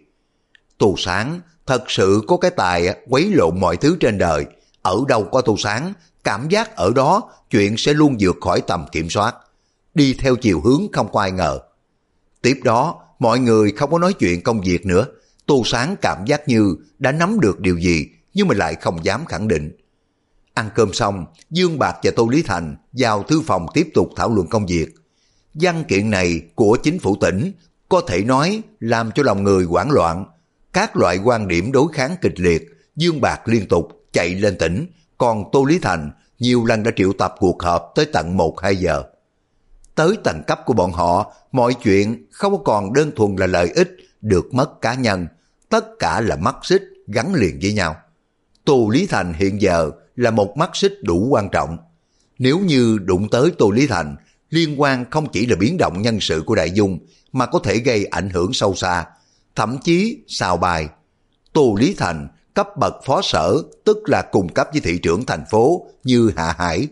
Tô Sáng thật sự có cái tài quấy lộn mọi thứ trên đời. Ở đâu có Tô Sáng, cảm giác ở đó chuyện sẽ luôn vượt khỏi tầm kiểm soát, đi theo chiều hướng không có ai ngờ. Tiếp đó, mọi người không có nói chuyện công việc nữa. Tô Sáng cảm giác như đã nắm được điều gì, nhưng mà lại không dám khẳng định. Ăn cơm xong, Dương Bạc và Tô Lý Thành vào thư phòng tiếp tục thảo luận công việc. Văn kiện này của chính phủ tỉnh có thể nói làm cho lòng người hoảng loạn. Các loại quan điểm đối kháng kịch liệt, Dương Bạc liên tục chạy lên tỉnh, còn Tô Lý Thành nhiều lần đã triệu tập cuộc họp tới tận 1-2 giờ. Tới tầng cấp của bọn họ, mọi chuyện không còn đơn thuần là lợi ích, được mất cá nhân, tất cả là mắt xích gắn liền với nhau. Tô Lý Thành hiện giờ là một mắt xích đủ quan trọng. Nếu như đụng tới Tô Lý Thành, liên quan không chỉ là biến động nhân sự của Đại Dung, mà có thể gây ảnh hưởng sâu xa, thậm chí xào bài. Tô Lý Thành cấp bậc phó sở, tức là cùng cấp với thị trưởng thành phố như Hạ Hải.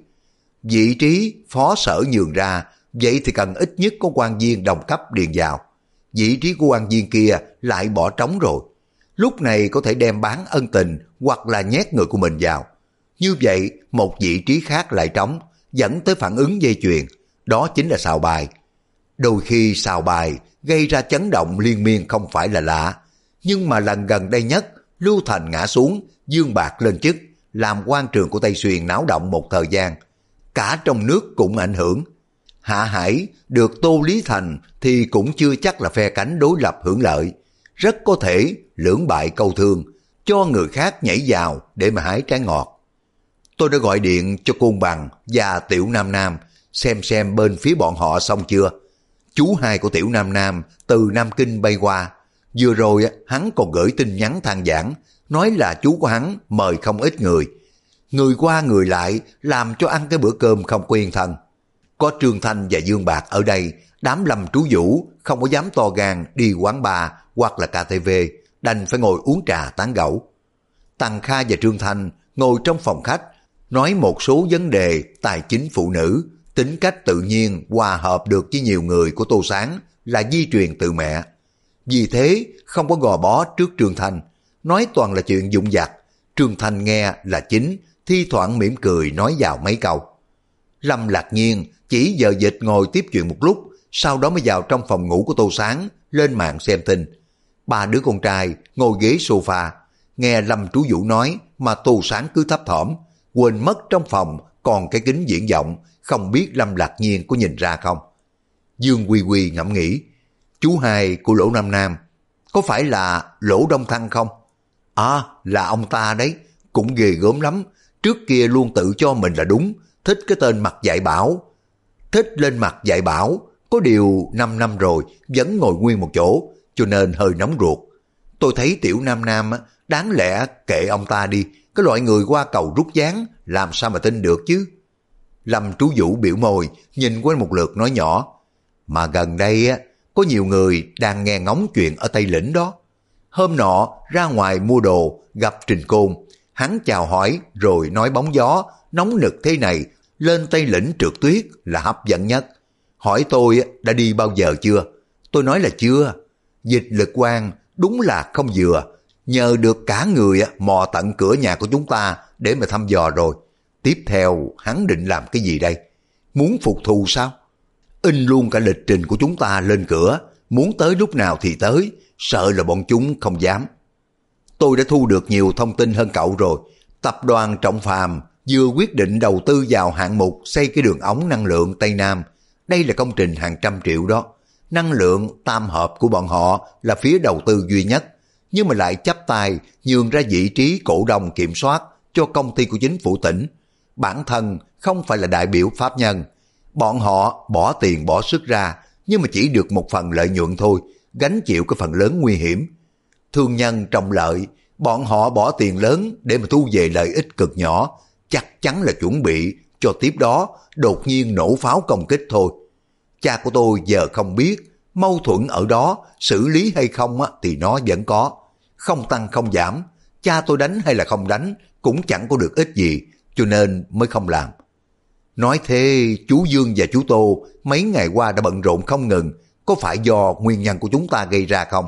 Vị trí phó sở nhường ra, vậy thì cần ít nhất có quan viên đồng cấp điền vào. Vị trí của quan viên kia lại bỏ trống rồi. Lúc này có thể đem bán ân tình hoặc là nhét người của mình vào. Như vậy một vị trí khác lại trống, dẫn tới phản ứng dây chuyền. Đó chính là xào bài. Đôi khi xào bài gây ra chấn động liên miên không phải là lạ. Nhưng mà lần gần đây nhất, Lưu Thành ngã xuống, Dương Bạc lên chức, làm quan trường của Tây Xuyên náo động một thời gian. Cả trong nước cũng ảnh hưởng. Hạ Hải được Tô Lý Thành thì cũng chưa chắc là phe cánh đối lập hưởng lợi. Rất có thể lưỡng bại câu thương, cho người khác nhảy vào để mà hái trái ngọt. Tôi đã gọi điện cho Côn Bằng và Tiểu Nam Nam xem bên phía bọn họ xong chưa. Chú hai của Tiểu Nam Nam từ Nam Kinh bay qua. Vừa rồi hắn còn gửi tin nhắn than vãn, nói là chú của hắn mời không ít người. Người qua người lại làm cho ăn cái bữa cơm không có yên thân. Có Trương Thanh và Dương Bạc ở đây, đám Lâm Trú Vũ không có dám to gan đi quán bar hoặc là KTV, đành phải ngồi uống trà tán gẫu. Tằng Kha và Trương Thanh ngồi trong phòng khách, nói một số vấn đề tài chính phụ nữ, tính cách tự nhiên hòa hợp được với nhiều người của Tô Sáng là di truyền từ mẹ. Vì thế không có gò bó trước Trương Thanh, nói toàn là chuyện dụng vặt. Trương Thanh nghe là chính, thi thoảng mỉm cười nói vào mấy câu. Lâm Lạc Nhiên chỉ giờ dịch ngồi tiếp chuyện một lúc, sau đó mới vào trong phòng ngủ của Tô Sáng, lên mạng xem tin. Ba đứa con trai ngồi ghế sofa, nghe Lâm Trú Vũ nói mà Tô Sáng cứ thấp thỏm, quên mất trong phòng còn cái kính viễn vọng, không biết Lâm Lạc Nhiên có nhìn ra không. Dương Quy Quy ngẫm nghĩ, chú hai của Lỗ Nam Nam, có phải là Lỗ Đông Thăng không? À, là ông ta đấy, cũng ghê gớm lắm, trước kia luôn tự cho mình là đúng, thích cái tên mặt dạy bảo. Thích lên mặt dạy bảo, có điều 5 năm rồi vẫn ngồi nguyên một chỗ, cho nên hơi nóng ruột. Tôi thấy Tiểu Nam Nam đáng lẽ kệ ông ta đi, cái loại người qua cầu rút ván làm sao mà tin được chứ. Lâm Trú Vũ biểu môi, nhìn qua một lượt nói nhỏ, mà gần đây có nhiều người đang nghe ngóng chuyện ở Tây Lĩnh đó. Hôm nọ ra ngoài mua đồ, gặp Trình Côn, hắn chào hỏi rồi nói bóng gió, nóng nực thế này, lên Tây Lĩnh trượt tuyết là hấp dẫn nhất. Hỏi tôi đã đi bao giờ chưa? Tôi nói là chưa. Dịch Lực Quang đúng là không vừa, nhờ được cả người mò tận cửa nhà của chúng ta để mà thăm dò rồi. Tiếp theo hắn định làm cái gì đây? Muốn phục thù sao? In luôn cả lịch trình của chúng ta lên cửa, muốn tới lúc nào thì tới, sợ là bọn chúng không dám. Tôi đã thu được nhiều thông tin hơn cậu rồi. Tập đoàn Trọng Phàm vừa quyết định đầu tư vào hạng mục xây cái đường ống năng lượng Tây Nam. Đây là công trình hàng trăm triệu đó. Năng lượng tam hợp của bọn họ là phía đầu tư duy nhất, nhưng mà lại chấp tay nhường ra vị trí cổ đông kiểm soát cho công ty của chính phủ tỉnh. Bản thân không phải là đại biểu pháp nhân. Bọn họ bỏ tiền bỏ sức ra, nhưng mà chỉ được một phần lợi nhuận thôi, gánh chịu cái phần lớn nguy hiểm. Thương nhân trọng lợi, bọn họ bỏ tiền lớn để mà thu về lợi ích cực nhỏ, chắc chắn là chuẩn bị cho tiếp đó đột nhiên nổ pháo công kích thôi. Cha của tôi giờ không biết, mâu thuẫn ở đó xử lý hay không thì nó vẫn có, không tăng không giảm. Cha tôi đánh hay là không đánh cũng chẳng có được ích gì, cho nên mới không làm. Nói thế chú Dương và chú Tô mấy ngày qua đã bận rộn không ngừng, có phải do nguyên nhân của chúng ta gây ra không?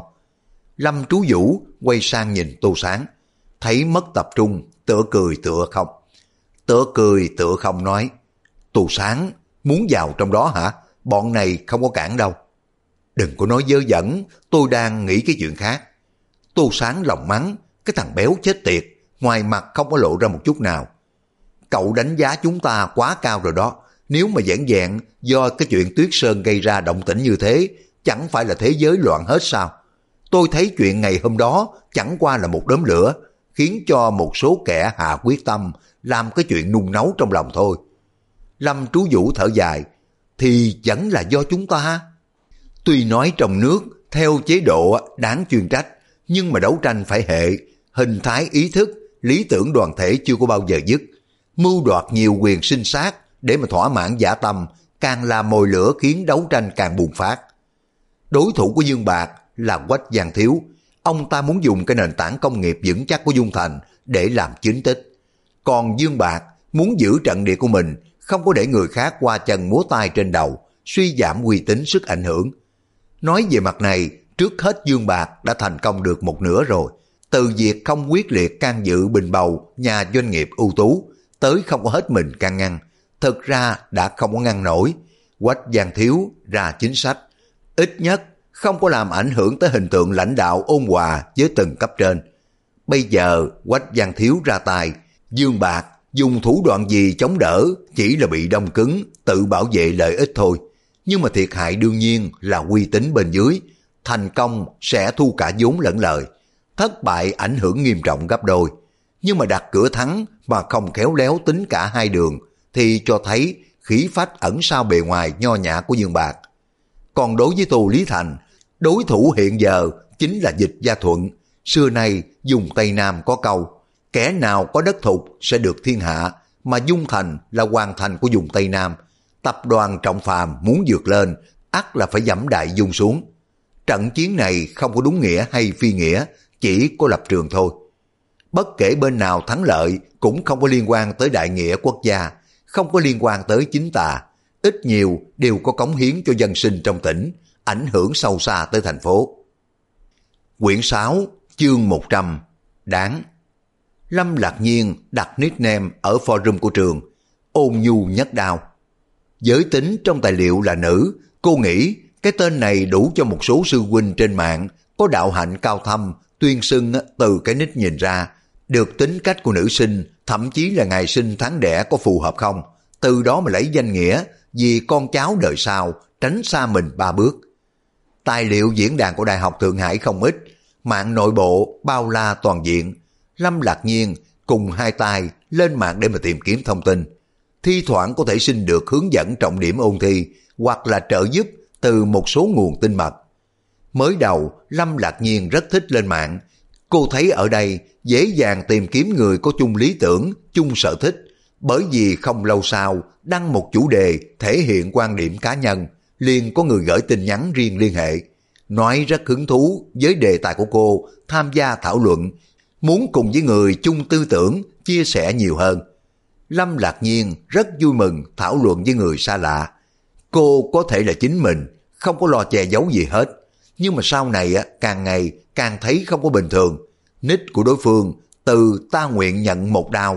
Lâm Trú Vũ quay sang nhìn Tô Sáng, thấy mất tập trung, tựa cười tựa không. Tựa cười tựa không nói, Tô Sáng muốn vào trong đó hả? Bọn này không có cản đâu. Đừng có nói dơ dẫn, tôi đang nghĩ cái chuyện khác. Tô Sáng lòng mắng, cái thằng béo chết tiệt, ngoài mặt không có lộ ra một chút nào. Cậu đánh giá chúng ta quá cao rồi đó, nếu mà vẻn vẹn do cái chuyện Tuyết Sơn gây ra động tĩnh như thế, chẳng phải là thế giới loạn hết sao? Tôi thấy chuyện ngày hôm đó chẳng qua là một đốm lửa, khiến cho một số kẻ hạ quyết tâm làm cái chuyện nung nấu trong lòng thôi. Lâm Trú Vũ thở dài, thì vẫn là do chúng ta. Tuy nói trong nước theo chế độ đáng chuyên trách, nhưng mà đấu tranh phải hệ, hình thái ý thức, lý tưởng đoàn thể chưa có bao giờ dứt. Mưu đoạt nhiều quyền sinh sát để mà thỏa mãn dã tâm, càng là mồi lửa khiến đấu tranh càng bùng phát. Đối thủ của Dương Bạc là Quách Giang Thiếu, ông ta muốn dùng cái nền tảng công nghiệp vững chắc của Dung Thành để làm chính tích. Còn Dương Bạc muốn giữ trận địa của mình, không có để người khác qua chân múa tay trên đầu, suy giảm uy tín sức ảnh hưởng. Nói về mặt này, trước hết Dương Bạc đã thành công được một nửa rồi. Từ việc không quyết liệt can dự bình bầu nhà doanh nghiệp ưu tú, tới không có hết mình can ngăn, thực ra đã không có ngăn nổi. Quách Giang Thiếu ra chính sách, ít nhất không có làm ảnh hưởng tới hình tượng lãnh đạo ôn hòa với từng cấp trên. Bây giờ Quách Giang Thiếu ra tay, Dương Bạc dùng thủ đoạn gì chống đỡ chỉ là bị đông cứng, tự bảo vệ lợi ích thôi. Nhưng mà thiệt hại đương nhiên là uy tín bên dưới, thành công sẽ thu cả vốn lẫn lời, thất bại ảnh hưởng nghiêm trọng gấp đôi. Nhưng mà đặt cửa thắng mà không khéo léo tính cả hai đường thì cho thấy khí phách ẩn sau bề ngoài nho nhã của Dương Bạc. Còn đối với Tô Lý Thành, đối thủ hiện giờ chính là Dịch Gia Thuận. Xưa nay dùng Tây Nam có câu, kẻ nào có đất thục sẽ được thiên hạ, mà Dung Thành là hoàng thành của vùng Tây Nam. Tập đoàn Trọng Phàm muốn vượt lên, ắt là phải giẫm Đại Dung xuống. Trận chiến này không có đúng nghĩa hay phi nghĩa, chỉ có lập trường thôi. Bất kể bên nào thắng lợi cũng không có liên quan tới đại nghĩa quốc gia, không có liên quan tới chính tà, ít nhiều đều có cống hiến cho dân sinh trong tỉnh, ảnh hưởng sâu xa tới thành phố. Quyển 6, chương 100, đáng. Lâm Lạc Nhiên đặt nickname ở forum của trường, Ôn Nhu Nhất Đao. Giới tính trong tài liệu là nữ, cô nghĩ cái tên này đủ cho một số sư huynh trên mạng có đạo hạnh cao thâm tuyên xưng từ cái nick nhìn ra được tính cách của nữ sinh, thậm chí là ngày sinh tháng đẻ có phù hợp không, từ đó mà lấy danh nghĩa vì con cháu đời sau tránh xa mình 3 bước. Tài liệu diễn đàn của Đại học Thượng Hải không ít, mạng nội bộ bao la toàn diện. Lâm Lạc Nhiên cùng hai tay lên mạng để mà tìm kiếm thông tin, thi thoảng có thể xin được hướng dẫn trọng điểm ôn thi hoặc là trợ giúp từ một số nguồn tin mật. Mới đầu Lâm Lạc Nhiên rất thích lên mạng, cô thấy ở đây dễ dàng tìm kiếm người có chung lý tưởng, chung sở thích, bởi vì không lâu sau đăng một chủ đề thể hiện quan điểm cá nhân, liền có người gửi tin nhắn riêng liên hệ, nói rất hứng thú với đề tài của cô, tham gia thảo luận, muốn cùng với người chung tư tưởng, chia sẻ nhiều hơn. Lâm Lạc Nhiên rất vui mừng thảo luận với người xa lạ. Cô có thể là chính mình, không có lo che giấu gì hết, nhưng mà sau này càng ngày càng thấy không có bình thường. Nick của đối phương từ ta nguyện nhận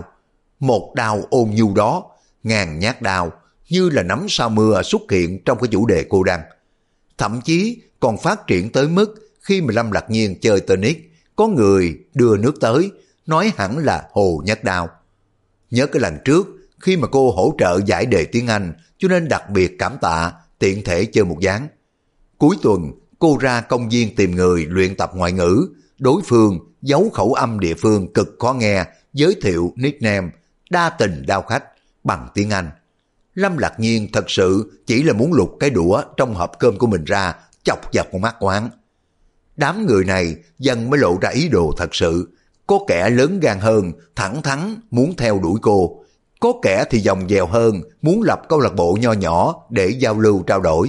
một đao ôn nhu đó, ngàn nhát đao như là nắm sao mưa xuất hiện trong cái chủ đề cô đăng. Thậm chí còn phát triển tới mức khi mà Lâm Lạc Nhiên chơi tennis, có người đưa nước tới, nói hẳn là Hồ Nhất Đao. Nhớ cái lần trước, khi mà cô hỗ trợ giải đề tiếng Anh, cho nên đặc biệt cảm tạ, tiện thể chơi một ván. Cuối tuần, cô ra công viên tìm người luyện tập ngoại ngữ, đối phương giấu khẩu âm địa phương cực khó nghe, giới thiệu nickname đa tình đao khách bằng tiếng Anh. Lâm Lạc Nhiên thật sự chỉ là muốn lục cái đũa trong hộp cơm của mình ra, chọc vào con mắt của hắn. Đám người này dần mới lộ ra ý đồ thật sự, có kẻ lớn gan hơn, thẳng thắn muốn theo đuổi cô, có kẻ thì vòng vèo hơn, muốn lập câu lạc bộ nho nhỏ để giao lưu trao đổi.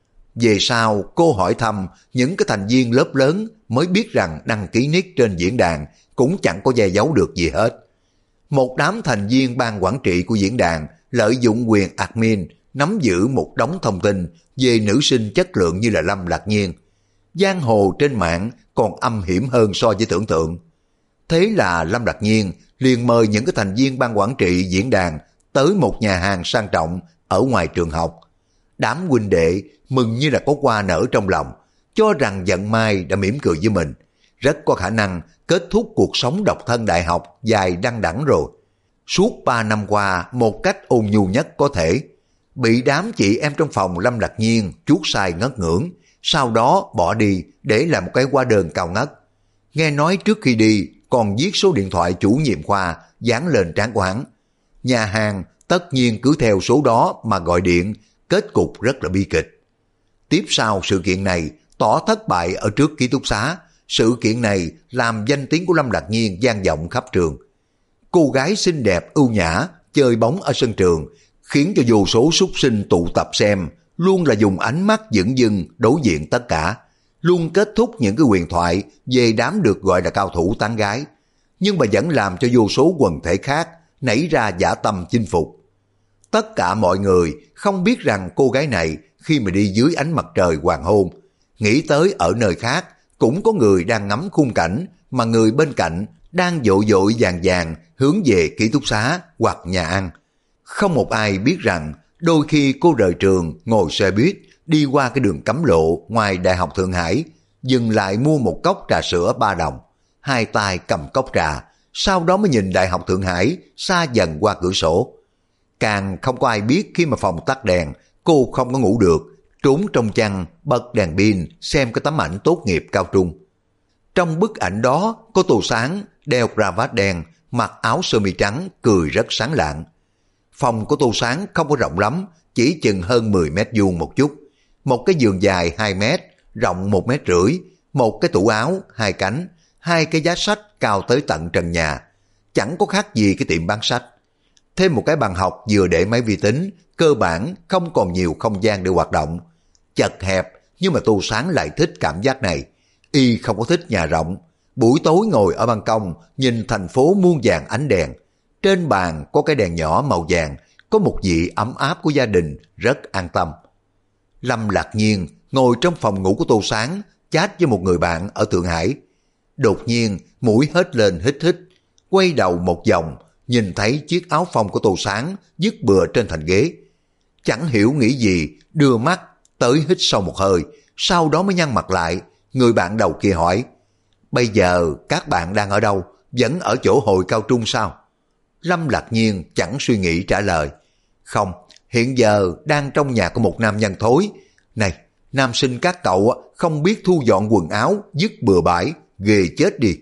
Về sau cô hỏi thăm những cái thành viên lớp lớn mới biết rằng đăng ký nick trên diễn đàn cũng chẳng có che giấu được gì hết. Một đám thành viên ban quản trị của diễn đàn lợi dụng quyền admin nắm giữ một đống thông tin về nữ sinh chất lượng như là Lâm Lạc Nhiên. Giang hồ trên mạng còn âm hiểm hơn so với tưởng tượng. Thế là Lâm Lạc Nhiên liền mời những cái thành viên ban quản trị diễn đàn tới một nhà hàng sang trọng ở ngoài trường học. Đám huynh đệ mừng như là có hoa nở trong lòng, cho rằng vận may đã mỉm cười với mình, rất có khả năng kết thúc cuộc sống độc thân đại học dài đăng đẵng rồi. Suốt 3 năm qua một cách ôn nhu nhất có thể, bị đám chị em trong phòng Lâm Lạc Nhiên chuốt sai ngất ngưỡng, sau đó bỏ đi để làm một cái hóa đơn cao ngất. Nghe nói trước khi đi còn viết số điện thoại chủ nhiệm khoa dán lên trán của hắn. Nhà hàng tất nhiên cứ theo số đó mà gọi điện, kết cục rất là bi kịch. Tiếp sau sự kiện này tỏ thất bại ở trước ký túc xá, sự kiện này làm danh tiếng của Lâm Lạc Nhiên vang vọng khắp trường. Cô gái xinh đẹp ưu nhã chơi bóng ở sân trường khiến cho vô số súc sinh tụ tập xem, luôn là dùng ánh mắt dửng dưng đối diện tất cả, luôn kết thúc những cái huyền thoại về đám được gọi là cao thủ tán gái, nhưng mà vẫn làm cho vô số quần thể khác nảy ra dã tâm chinh phục. Tất cả mọi người không biết rằng cô gái này khi mà đi dưới ánh mặt trời hoàng hôn, nghĩ tới ở nơi khác cũng có người đang ngắm khung cảnh mà người bên cạnh đang vội vội vàng vàng hướng về ký túc xá hoặc nhà ăn. Không một ai biết rằng đôi khi cô rời trường ngồi xe buýt đi qua cái đường cấm lộ ngoài Đại học Thượng Hải, dừng lại mua một cốc trà sữa 3 đồng, hai tay cầm cốc trà, sau đó mới nhìn Đại học Thượng Hải xa dần qua cửa sổ. Càng không có ai biết khi mà phòng tắt đèn, cô không có ngủ được, trốn trong chăn, bật đèn pin xem cái tấm ảnh tốt nghiệp cao trung. Trong bức ảnh đó có Tô Sáng đeo cravat đen, mặc áo sơ mi trắng, cười rất sáng lạng. Phòng của Tô Sáng không có rộng lắm, chỉ chừng hơn 10 mét vuông một chút. Một cái giường dài 2 mét, rộng 1,5 mét, một cái tủ áo 2 cánh, 2 cái giá sách cao tới tận trần nhà. Chẳng có khác gì cái tiệm bán sách. Thêm một cái bàn học vừa để máy vi tính, cơ bản không còn nhiều không gian để hoạt động. Chật hẹp, nhưng mà Tô Sáng lại thích cảm giác này. Y không có thích nhà rộng. Buổi tối ngồi ở ban công, nhìn thành phố muôn vàn ánh đèn. Trên bàn có cái đèn nhỏ màu vàng, có một vị ấm áp của gia đình, rất an tâm. Lâm Lạc Nhiên ngồi trong phòng ngủ của Tô Sáng, chat với một người bạn ở Thượng Hải. Đột nhiên, mũi hết lên hít hít. quay đầu một vòng, nhìn thấy chiếc áo phông của Tô Sáng dứt bừa trên thành ghế. Chẳng hiểu nghĩ gì, đưa mắt tới hít sâu một hơi, sau đó mới nhăn mặt lại. Người bạn đầu kia hỏi, bây giờ các bạn đang ở đâu? Vẫn ở chỗ hội cao trung sao? Lâm Lạc Nhiên chẳng suy nghĩ trả lời, không, hiện giờ đang trong nhà của một nam nhân thối. Này, nam sinh các cậu không biết thu dọn quần áo, dứt bừa bãi, ghê chết đi.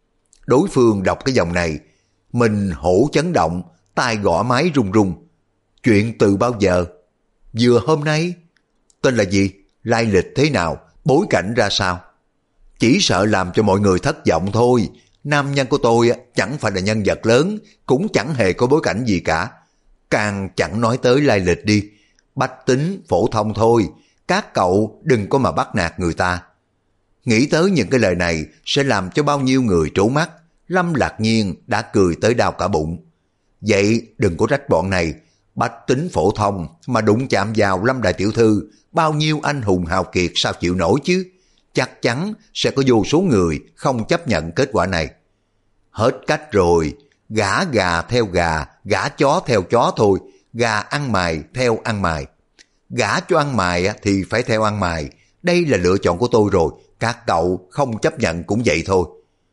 Đối phương đọc cái dòng này, mình hổ chấn động, tai gõ máy run run. Chuyện từ bao giờ? Vừa hôm nay. Tên là gì? Lai lịch thế nào? Bối cảnh ra sao? Chỉ sợ làm cho mọi người thất vọng thôi. Nam nhân của tôi chẳng phải là nhân vật lớn, cũng chẳng hề có bối cảnh gì cả. Càng chẳng nói tới lai lịch đi. Bách tính, phổ thông thôi. Các cậu đừng có mà bắt nạt người ta. Nghĩ tới những cái lời này sẽ làm cho bao nhiêu người trố mắt. Lâm Lạc Nhiên đã cười tới đau cả bụng. Vậy đừng có trách bọn này. Bách tính phổ thông mà đụng chạm vào Lâm đại tiểu thư, bao nhiêu anh hùng hào kiệt sao chịu nổi chứ? Chắc chắn sẽ có vô số người không chấp nhận kết quả này. Hết cách rồi, gả gà theo gà, gả chó theo chó thôi, gà ăn mài theo ăn mài. Gả cho ăn mài thì phải theo ăn mài, đây là lựa chọn của tôi rồi, các cậu không chấp nhận cũng vậy thôi.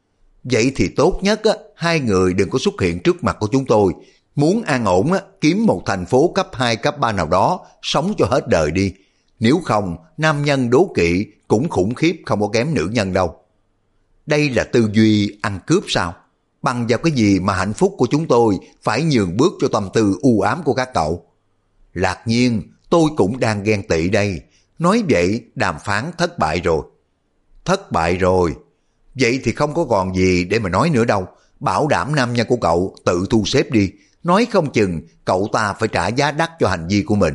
Vậy thì tốt nhất hai người đừng có xuất hiện trước mặt của chúng tôi. Muốn an ổn kiếm một thành phố cấp 2, cấp 3 nào đó, sống cho hết đời đi. Nếu không, nam nhân đố kỵ cũng khủng khiếp không có kém nữ nhân đâu. Đây là tư duy ăn cướp sao? Bằng vào cái gì mà hạnh phúc của chúng tôi phải nhường bước cho tâm tư u ám của các cậu? Lạc Nhiên, tôi cũng đang ghen tị đây. Nói vậy đàm phán thất bại rồi. Thất bại rồi? Vậy thì không có còn gì để mà nói nữa đâu. Bảo đảm nam nhân của cậu tự thu xếp đi. Nói không chừng cậu ta phải trả giá đắt cho hành vi của mình.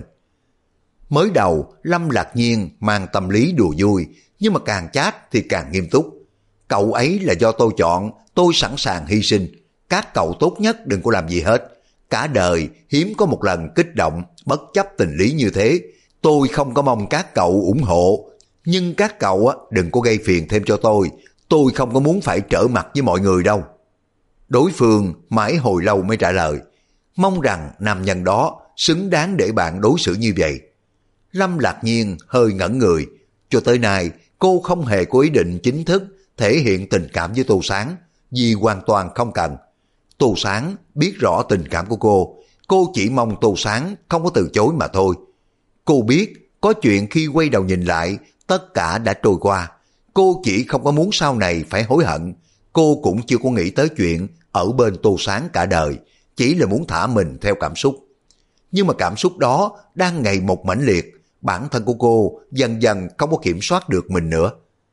Mới đầu Lâm Lạc Nhiên mang tâm lý đùa vui, nhưng mà càng chat thì càng nghiêm túc. Cậu ấy là do tôi chọn, tôi sẵn sàng hy sinh. Các cậu tốt nhất đừng có làm gì hết. Cả đời hiếm có một lần kích động bất chấp tình lý như thế. Tôi không có mong các cậu ủng hộ, nhưng các cậu đừng có gây phiền thêm cho tôi. Tôi không có muốn phải trở mặt với mọi người đâu. Đối phương mãi hồi lâu mới trả lời, mong rằng nam nhân đó xứng đáng để bạn đối xử như vậy. Lâm Lạc Nhiên hơi ngẩn người. Cho tới nay cô không hề có ý định chính thức thể hiện tình cảm với Tô Sáng, vì hoàn toàn không cần. Tô Sáng biết rõ tình cảm của cô chỉ mong Tô Sáng không có từ chối mà thôi. Cô biết có chuyện khi quay đầu nhìn lại tất cả đã trôi qua. Cô chỉ không có muốn sau này phải hối hận. Cô cũng chưa có nghĩ tới chuyện ở bên Tô Sáng cả đời, chỉ là muốn thả mình theo cảm xúc. Nhưng mà cảm xúc đó đang ngày một mãnh liệt, bản thân của cô dần dần không có kiểm soát được mình nữa.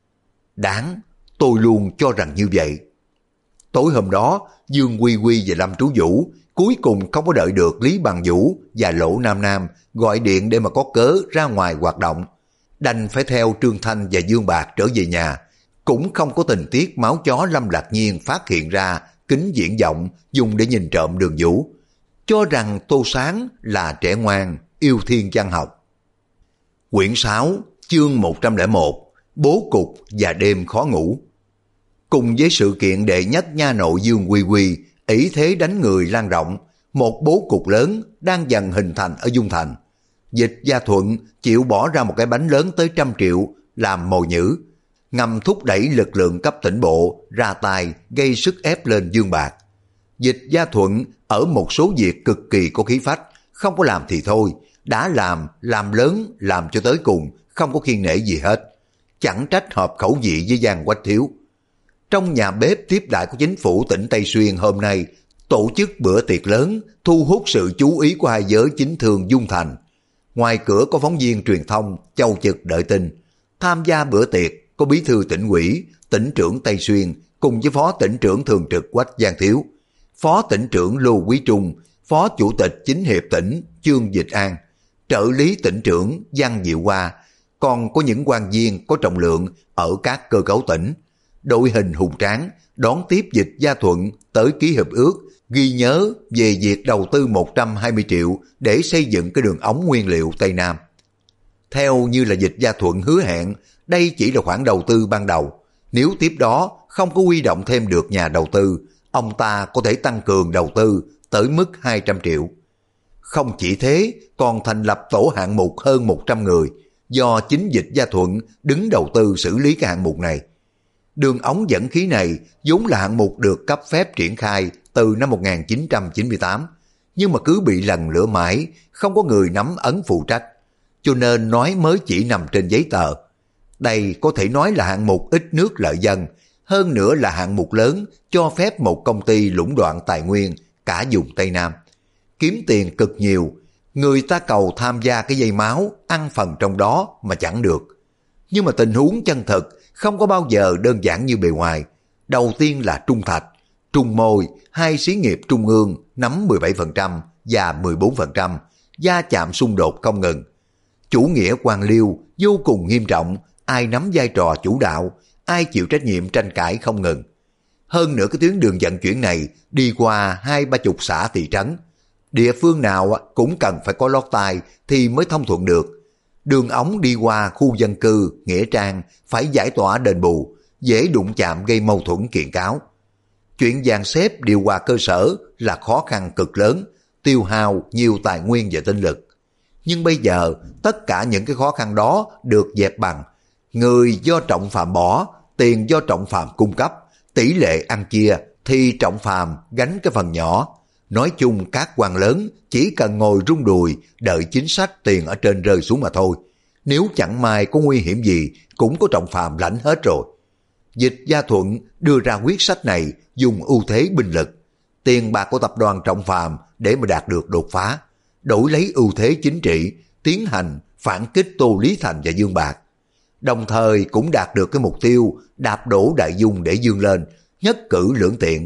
Đáng, tôi luôn cho rằng như vậy. Tối hôm đó, Dương Quy Quy và Lâm Trú Vũ cuối cùng không có đợi được Lý Bằng Vũ và Lỗ Nam Nam gọi điện để mà có cớ ra ngoài hoạt động. Đành phải theo Trương Thanh và Dương Bạc trở về nhà. Cũng không có tình tiết máu chó Lâm Lạc Nhiên phát hiện ra kính viễn vọng dùng để nhìn trộm Đường Vũ. Cho rằng Tô Sáng là trẻ ngoan, yêu thiên văn học. Quyển 6, chương 101, bố cục và đêm khó ngủ. Cùng với sự kiện đệ nhất nha nội Dương Quy Quy, ý thế đánh người lan rộng, một bố cục lớn đang dần hình thành ở Dung Thành. Dịch Gia Thuận chịu bỏ ra một cái bánh lớn tới 100 triệu làm mồi nhữ, ngầm thúc đẩy lực lượng cấp tỉnh bộ ra tay gây sức ép lên Dương Bạc. Dịch Gia Thuận ở một số việc cực kỳ có khí phách, không có làm thì thôi, đã làm lớn, làm cho tới cùng, không có kiêng nể gì hết. Chẳng trách hợp khẩu vị với Giang Quách Thiếu. Trong nhà bếp tiếp đãi của chính phủ tỉnh Tây Xuyên hôm nay, tổ chức bữa tiệc lớn, thu hút sự chú ý của hai giới chính thương Dung Thành. Ngoài cửa có phóng viên truyền thông châu chực đợi tin. Tham gia bữa tiệc có bí thư tỉnh ủy, tỉnh trưởng Tây Xuyên cùng với phó tỉnh trưởng thường trực Quách Giang Thiếu, phó tỉnh trưởng Lô Quý Trung, phó chủ tịch chính hiệp tỉnh Trương Dịch An, trợ lý tỉnh trưởng Văn Diệu Hoa, còn có những quan viên có trọng lượng ở các cơ cấu tỉnh. Đội hình hùng tráng đón tiếp Dịch Gia Thuận tới ký hiệp ước ghi nhớ về việc đầu tư 120 triệu để xây dựng cái đường ống nguyên liệu Tây Nam. Theo như là Dịch Gia Thuận hứa hẹn, đây chỉ là khoản đầu tư ban đầu. Nếu tiếp đó không có huy động thêm được nhà đầu tư, ông ta có thể tăng cường đầu tư tới mức 200 triệu. Không chỉ thế, còn thành lập tổ hạng mục hơn 100 người, do chính Dịch Gia Thuận đứng đầu tư xử lý cái hạng mục này. Đường ống dẫn khí này vốn là hạng mục được cấp phép triển khai từ năm 1998, nhưng mà cứ bị lần lữa mãi, không có người nắm ấn phụ trách, cho nên nói mới chỉ nằm trên giấy tờ. Đây có thể nói là hạng mục ít nước lợi dân, hơn nữa là hạng mục lớn cho phép một công ty lũng đoạn tài nguyên cả vùng Tây Nam. Kiếm tiền cực nhiều, người ta cầu tham gia cái dây máu, ăn phần trong đó mà chẳng được. Nhưng mà tình huống chân thực không có bao giờ đơn giản như bề ngoài. Đầu tiên là Trung Thạch, Trung Môi, hai xí nghiệp trung ương nắm 17% và 14%, gia chạm xung đột không ngừng. Chủ nghĩa quan liêu vô cùng nghiêm trọng, ai nắm vai trò chủ đạo, ai chịu trách nhiệm tranh cãi không ngừng. Hơn nữa cái tuyến đường vận chuyển này đi qua 20-30 xã thị trấn, địa phương nào cũng cần phải có lót tai thì mới thông thuận được. Đường ống đi qua khu dân cư, nghĩa trang phải giải tỏa đền bù, dễ đụng chạm gây mâu thuẫn kiện cáo. Chuyện dàn xếp điều hòa cơ sở là khó khăn cực lớn, tiêu hao nhiều tài nguyên và tinh lực. Nhưng bây giờ tất cả những cái khó khăn đó được dẹp bằng người do Trọng Phạm bỏ, tiền do Trọng Phạm cung cấp, tỷ lệ ăn chia thì Trọng Phạm gánh cái phần nhỏ. Nói chung các quan lớn chỉ cần ngồi rung đùi đợi chính sách tiền ở trên rơi xuống mà thôi. Nếu chẳng may có nguy hiểm gì cũng có Trọng Phạm lãnh hết rồi. Dịch Gia Thuận đưa ra quyết sách này dùng ưu thế binh lực, tiền bạc của tập đoàn Trọng Phạm để mà đạt được đột phá, đổi lấy ưu thế chính trị, tiến hành phản kích Tô Lý Thành và Dương Bạc. Đồng thời cũng đạt được cái mục tiêu đạp đổ Đại Dung để dương lên, nhất cử lưỡng tiện.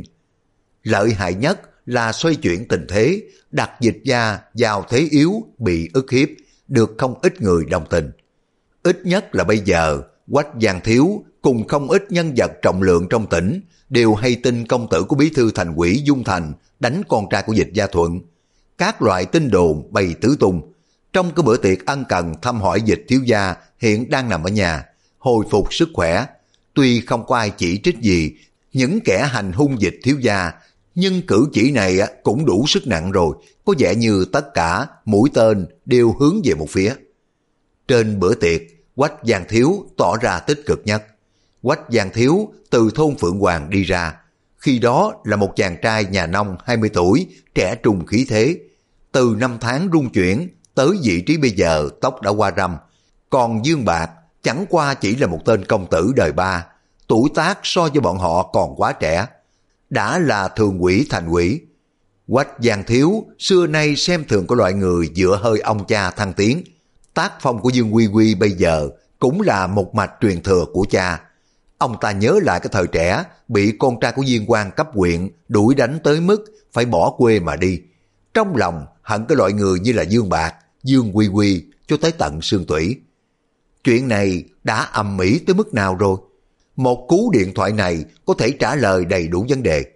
Lợi hại nhất là xoay chuyển tình thế, đặt Dịch gia vào thế yếu bị ức hiếp, được không ít người đồng tình. Ít nhất là bây giờ, Quách Giang Thiếu cùng không ít nhân vật trọng lượng trong tỉnh đều hay tin công tử của bí thư thành ủy Dung Thành đánh con trai của Dịch Gia Thuận. Các loại tin đồn bày tứ tung. Trong cái bữa tiệc ân cần thăm hỏi Dịch thiếu gia hiện đang nằm ở nhà, hồi phục sức khỏe. Tuy không có ai chỉ trích gì những kẻ hành hung Dịch thiếu gia, nhưng cử chỉ này cũng đủ sức nặng rồi, có vẻ như tất cả mũi tên đều hướng về một phía. Trên bữa tiệc, Quách Giang Thiếu tỏ ra tích cực nhất. Quách Giang Thiếu từ thôn Phượng Hoàng đi ra, khi đó là một chàng trai nhà nông 20 tuổi, trẻ trung khí thế. Từ năm tháng rung chuyển tới vị trí bây giờ tóc đã qua râm. Còn Dương Bạc chẳng qua chỉ là một tên công tử đời ba, tuổi tác so với bọn họ còn quá trẻ, đã là thường ủy thành ủy. Quách Giang Thiếu xưa nay xem thường có loại người dựa hơi ông cha thăng tiến. Tác phong của Dương Quy Quy bây giờ cũng là một mạch truyền thừa của cha. Ông ta nhớ lại cái thời trẻ bị con trai của viên quan cấp huyện đuổi đánh tới mức phải bỏ quê mà đi. Trong lòng hận cái loại người như là Dương Bạc, Dương Quy Quy cho tới tận xương tủy. Chuyện này đã ầm ĩ tới mức nào rồi? Một cú điện thoại này có thể trả lời đầy đủ vấn đề.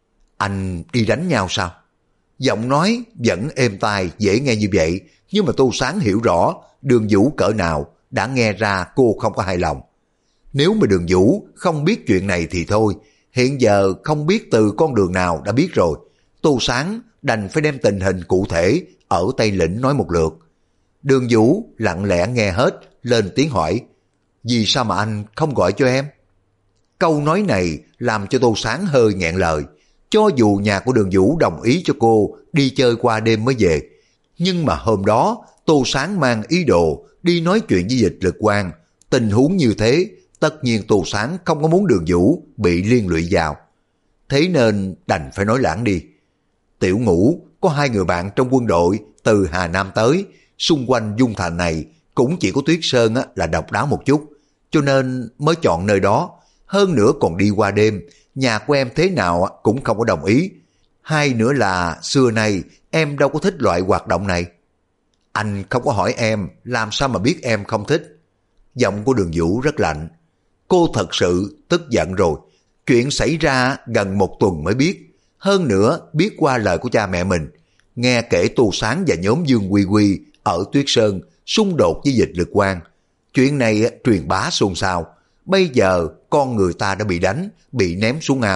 Anh đi đánh nhau sao? Giọng nói vẫn êm tai dễ nghe như vậy, nhưng mà Tô Sáng hiểu rõ Đường Vũ cỡ nào, đã nghe ra cô không có hài lòng. Nếu mà Đường Vũ không biết chuyện này thì thôi, hiện giờ không biết từ con đường nào đã biết rồi. Tô Sáng đành phải đem tình hình cụ thể ở Tây Lĩnh nói một lượt. Đường Vũ lặng lẽ nghe hết, lên tiếng hỏi, vì sao mà anh không gọi cho em? Câu nói này làm cho Tô Sáng hơi nghẹn lời. Cho dù nhà của Đường Vũ đồng ý cho cô đi chơi qua đêm mới về, nhưng mà hôm đó Tô Sáng mang ý đồ đi nói chuyện với Dịch Lực Quang. Tình huống như thế, tất nhiên Tô Sáng không có muốn Đường Vũ bị liên lụy vào. Thế nên đành phải nói lãng đi. Tiểu Ngũ có hai người bạn trong quân đội từ Hà Nam tới, xung quanh Dung Thành này cũng chỉ có Tuyết Sơn là độc đáo một chút, cho nên mới chọn nơi đó. Hơn nữa còn đi qua đêm, nhà của em thế nào cũng không có đồng ý. Hai nữa là xưa nay em đâu có thích loại hoạt động này. Anh không có hỏi em, làm sao mà biết em không thích? Giọng của Đường Vũ rất lạnh. Cô thật sự tức giận rồi. Chuyện xảy ra gần một tuần mới biết. Hơn nữa biết qua lời của cha mẹ mình. Nghe kể Tô Sáng và nhóm Dương Quy Quy ở Tuyết Sơn xung đột với Dịch Lực Quang. Chuyện này truyền bá xôn xao. Bây giờ con người ta đã bị đánh, bị ném xuống ao.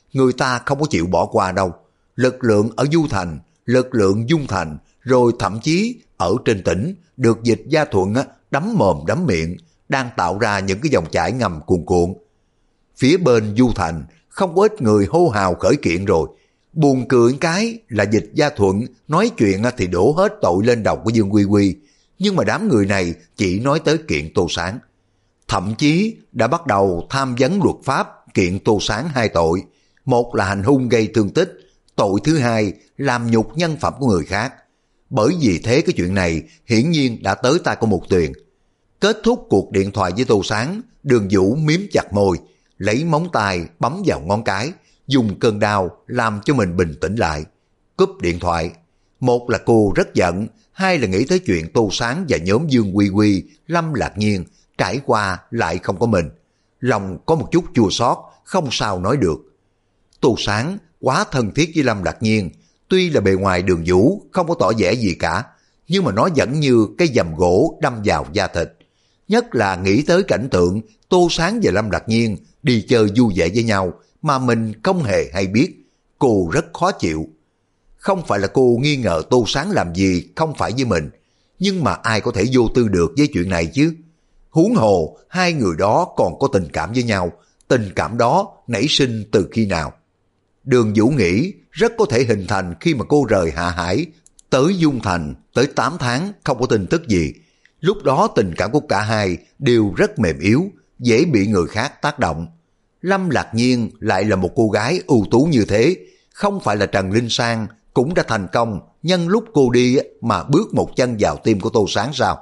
người ta không có chịu bỏ qua đâu. Lực lượng ở Du Thành, lực lượng Dung Thành, rồi thậm chí ở trên tỉnh, được Dịch Gia Thuận đấm mồm đấm miệng, đang tạo ra những cái dòng chảy ngầm cuồn cuộn. Phía bên Du Thành, không có ít người hô hào khởi kiện rồi. Buồn cười cái là Dịch Gia Thuận nói chuyện thì đổ hết tội lên đầu của Dương Quy Quy, nhưng mà đám người này chỉ nói tới kiện Tô Sáng. Thậm chí đã bắt đầu tham vấn luật pháp kiện Tô Sáng 2 tội. Một là hành hung gây thương tích, tội thứ hai làm nhục nhân phẩm của người khác. Bởi vì thế cái chuyện này hiển nhiên đã tới tai của Mục Tuyền. Kết thúc cuộc điện thoại với Tô Sáng, Đường Vũ miếm chặt môi, lấy móng tay bấm vào ngón cái, dùng cơn đau làm cho mình bình tĩnh lại. Cúp điện thoại. Một là cô rất giận, hai là nghĩ tới chuyện Tô Sáng và nhóm Dương Quy Quy, Lâm Lạc Nhiên trải qua lại không có mình. Lòng có một chút chua xót, không sao nói được. Tô Sáng quá thân thiết với Lâm Lạc Nhiên, tuy là bề ngoài Đường Vũ không có tỏ vẻ gì cả, nhưng mà nó vẫn như cái dầm gỗ đâm vào da thịt. Nhất là nghĩ tới cảnh tượng Tô Sáng và Lâm Lạc Nhiên đi chơi vui vẻ với nhau mà mình không hề hay biết, cô rất khó chịu. Không phải là cô nghi ngờ Tô Sáng làm gì không phải với mình, nhưng mà ai có thể vô tư được với chuyện này chứ. Huống hồ hai người đó còn có tình cảm với nhau, tình cảm đó nảy sinh từ khi nào? Đường Vũ nghĩ rất có thể hình thành khi mà cô rời Hạ Hải tới Dung Thành tới 8 tháng không có tin tức gì. Lúc đó tình cảm của cả hai đều rất mềm yếu, dễ bị người khác tác động. Lâm Lạc Nhiên lại là một cô gái ưu tú như thế, không phải là Trần Linh Sang cũng đã thành công nhân lúc cô đi mà bước một chân vào tim của Tô Sáng sao?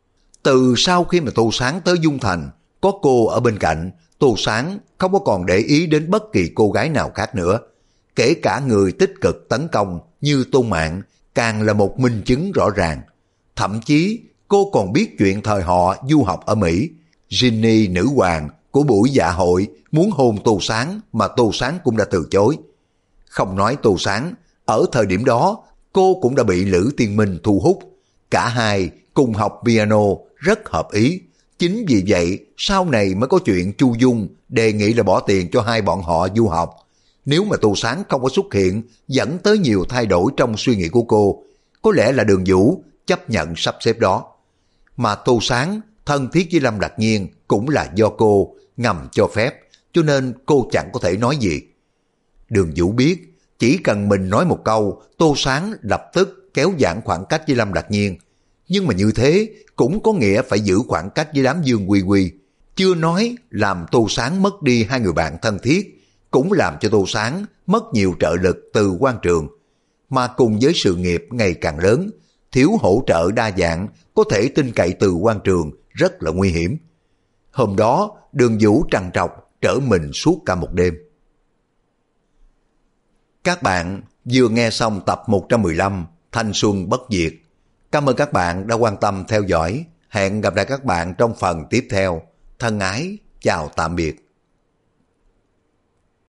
Từ sau khi mà Tô Sáng tới Dung Thành, có cô ở bên cạnh, Tô Sáng không có còn để ý đến bất kỳ cô gái nào khác nữa. Kể cả người tích cực tấn công như Tô Mạn càng là một minh chứng rõ ràng. Thậm chí cô còn biết chuyện thời họ du học ở Mỹ. Ginny nữ hoàng của buổi dạ hội muốn hôn Tô Sáng mà Tô Sáng cũng đã từ chối. Không nói Tô Sáng, ở thời điểm đó cô cũng đã bị Lữ Tiên Minh thu hút. Cả hai cùng học piano rất hợp ý. Chính vì vậy sau này mới có chuyện Chu Dung đề nghị là bỏ tiền cho hai bọn họ du học. Nếu mà Tô Sáng không có xuất hiện dẫn tới nhiều thay đổi trong suy nghĩ của cô, có lẽ là Đường Vũ chấp nhận sắp xếp đó. Mà Tô Sáng thân thiết với Lâm Lạc Nhiên cũng là do cô ngầm cho phép, cho nên cô chẳng có thể nói gì. Đường Vũ biết chỉ cần mình nói một câu, Tô Sáng lập tức kéo giãn khoảng cách với Lâm Lạc Nhiên. Nhưng mà như thế cũng có nghĩa phải giữ khoảng cách với đám Dương Quy Quy. Chưa nói làm Tô Sáng mất đi hai người bạn thân thiết, cũng làm cho Tô Sáng mất nhiều trợ lực từ quan trường. Mà cùng với sự nghiệp ngày càng lớn, thiếu hỗ trợ đa dạng, có thể tin cậy từ quan trường rất là nguy hiểm. Hôm đó, Đường Vũ trằn trọc trở mình suốt cả một đêm. Các bạn vừa nghe xong tập 115 Thanh Xuân Bất Diệt. Cảm ơn các bạn đã quan tâm theo dõi. Hẹn gặp lại các bạn trong phần tiếp theo. Thân ái, chào tạm biệt.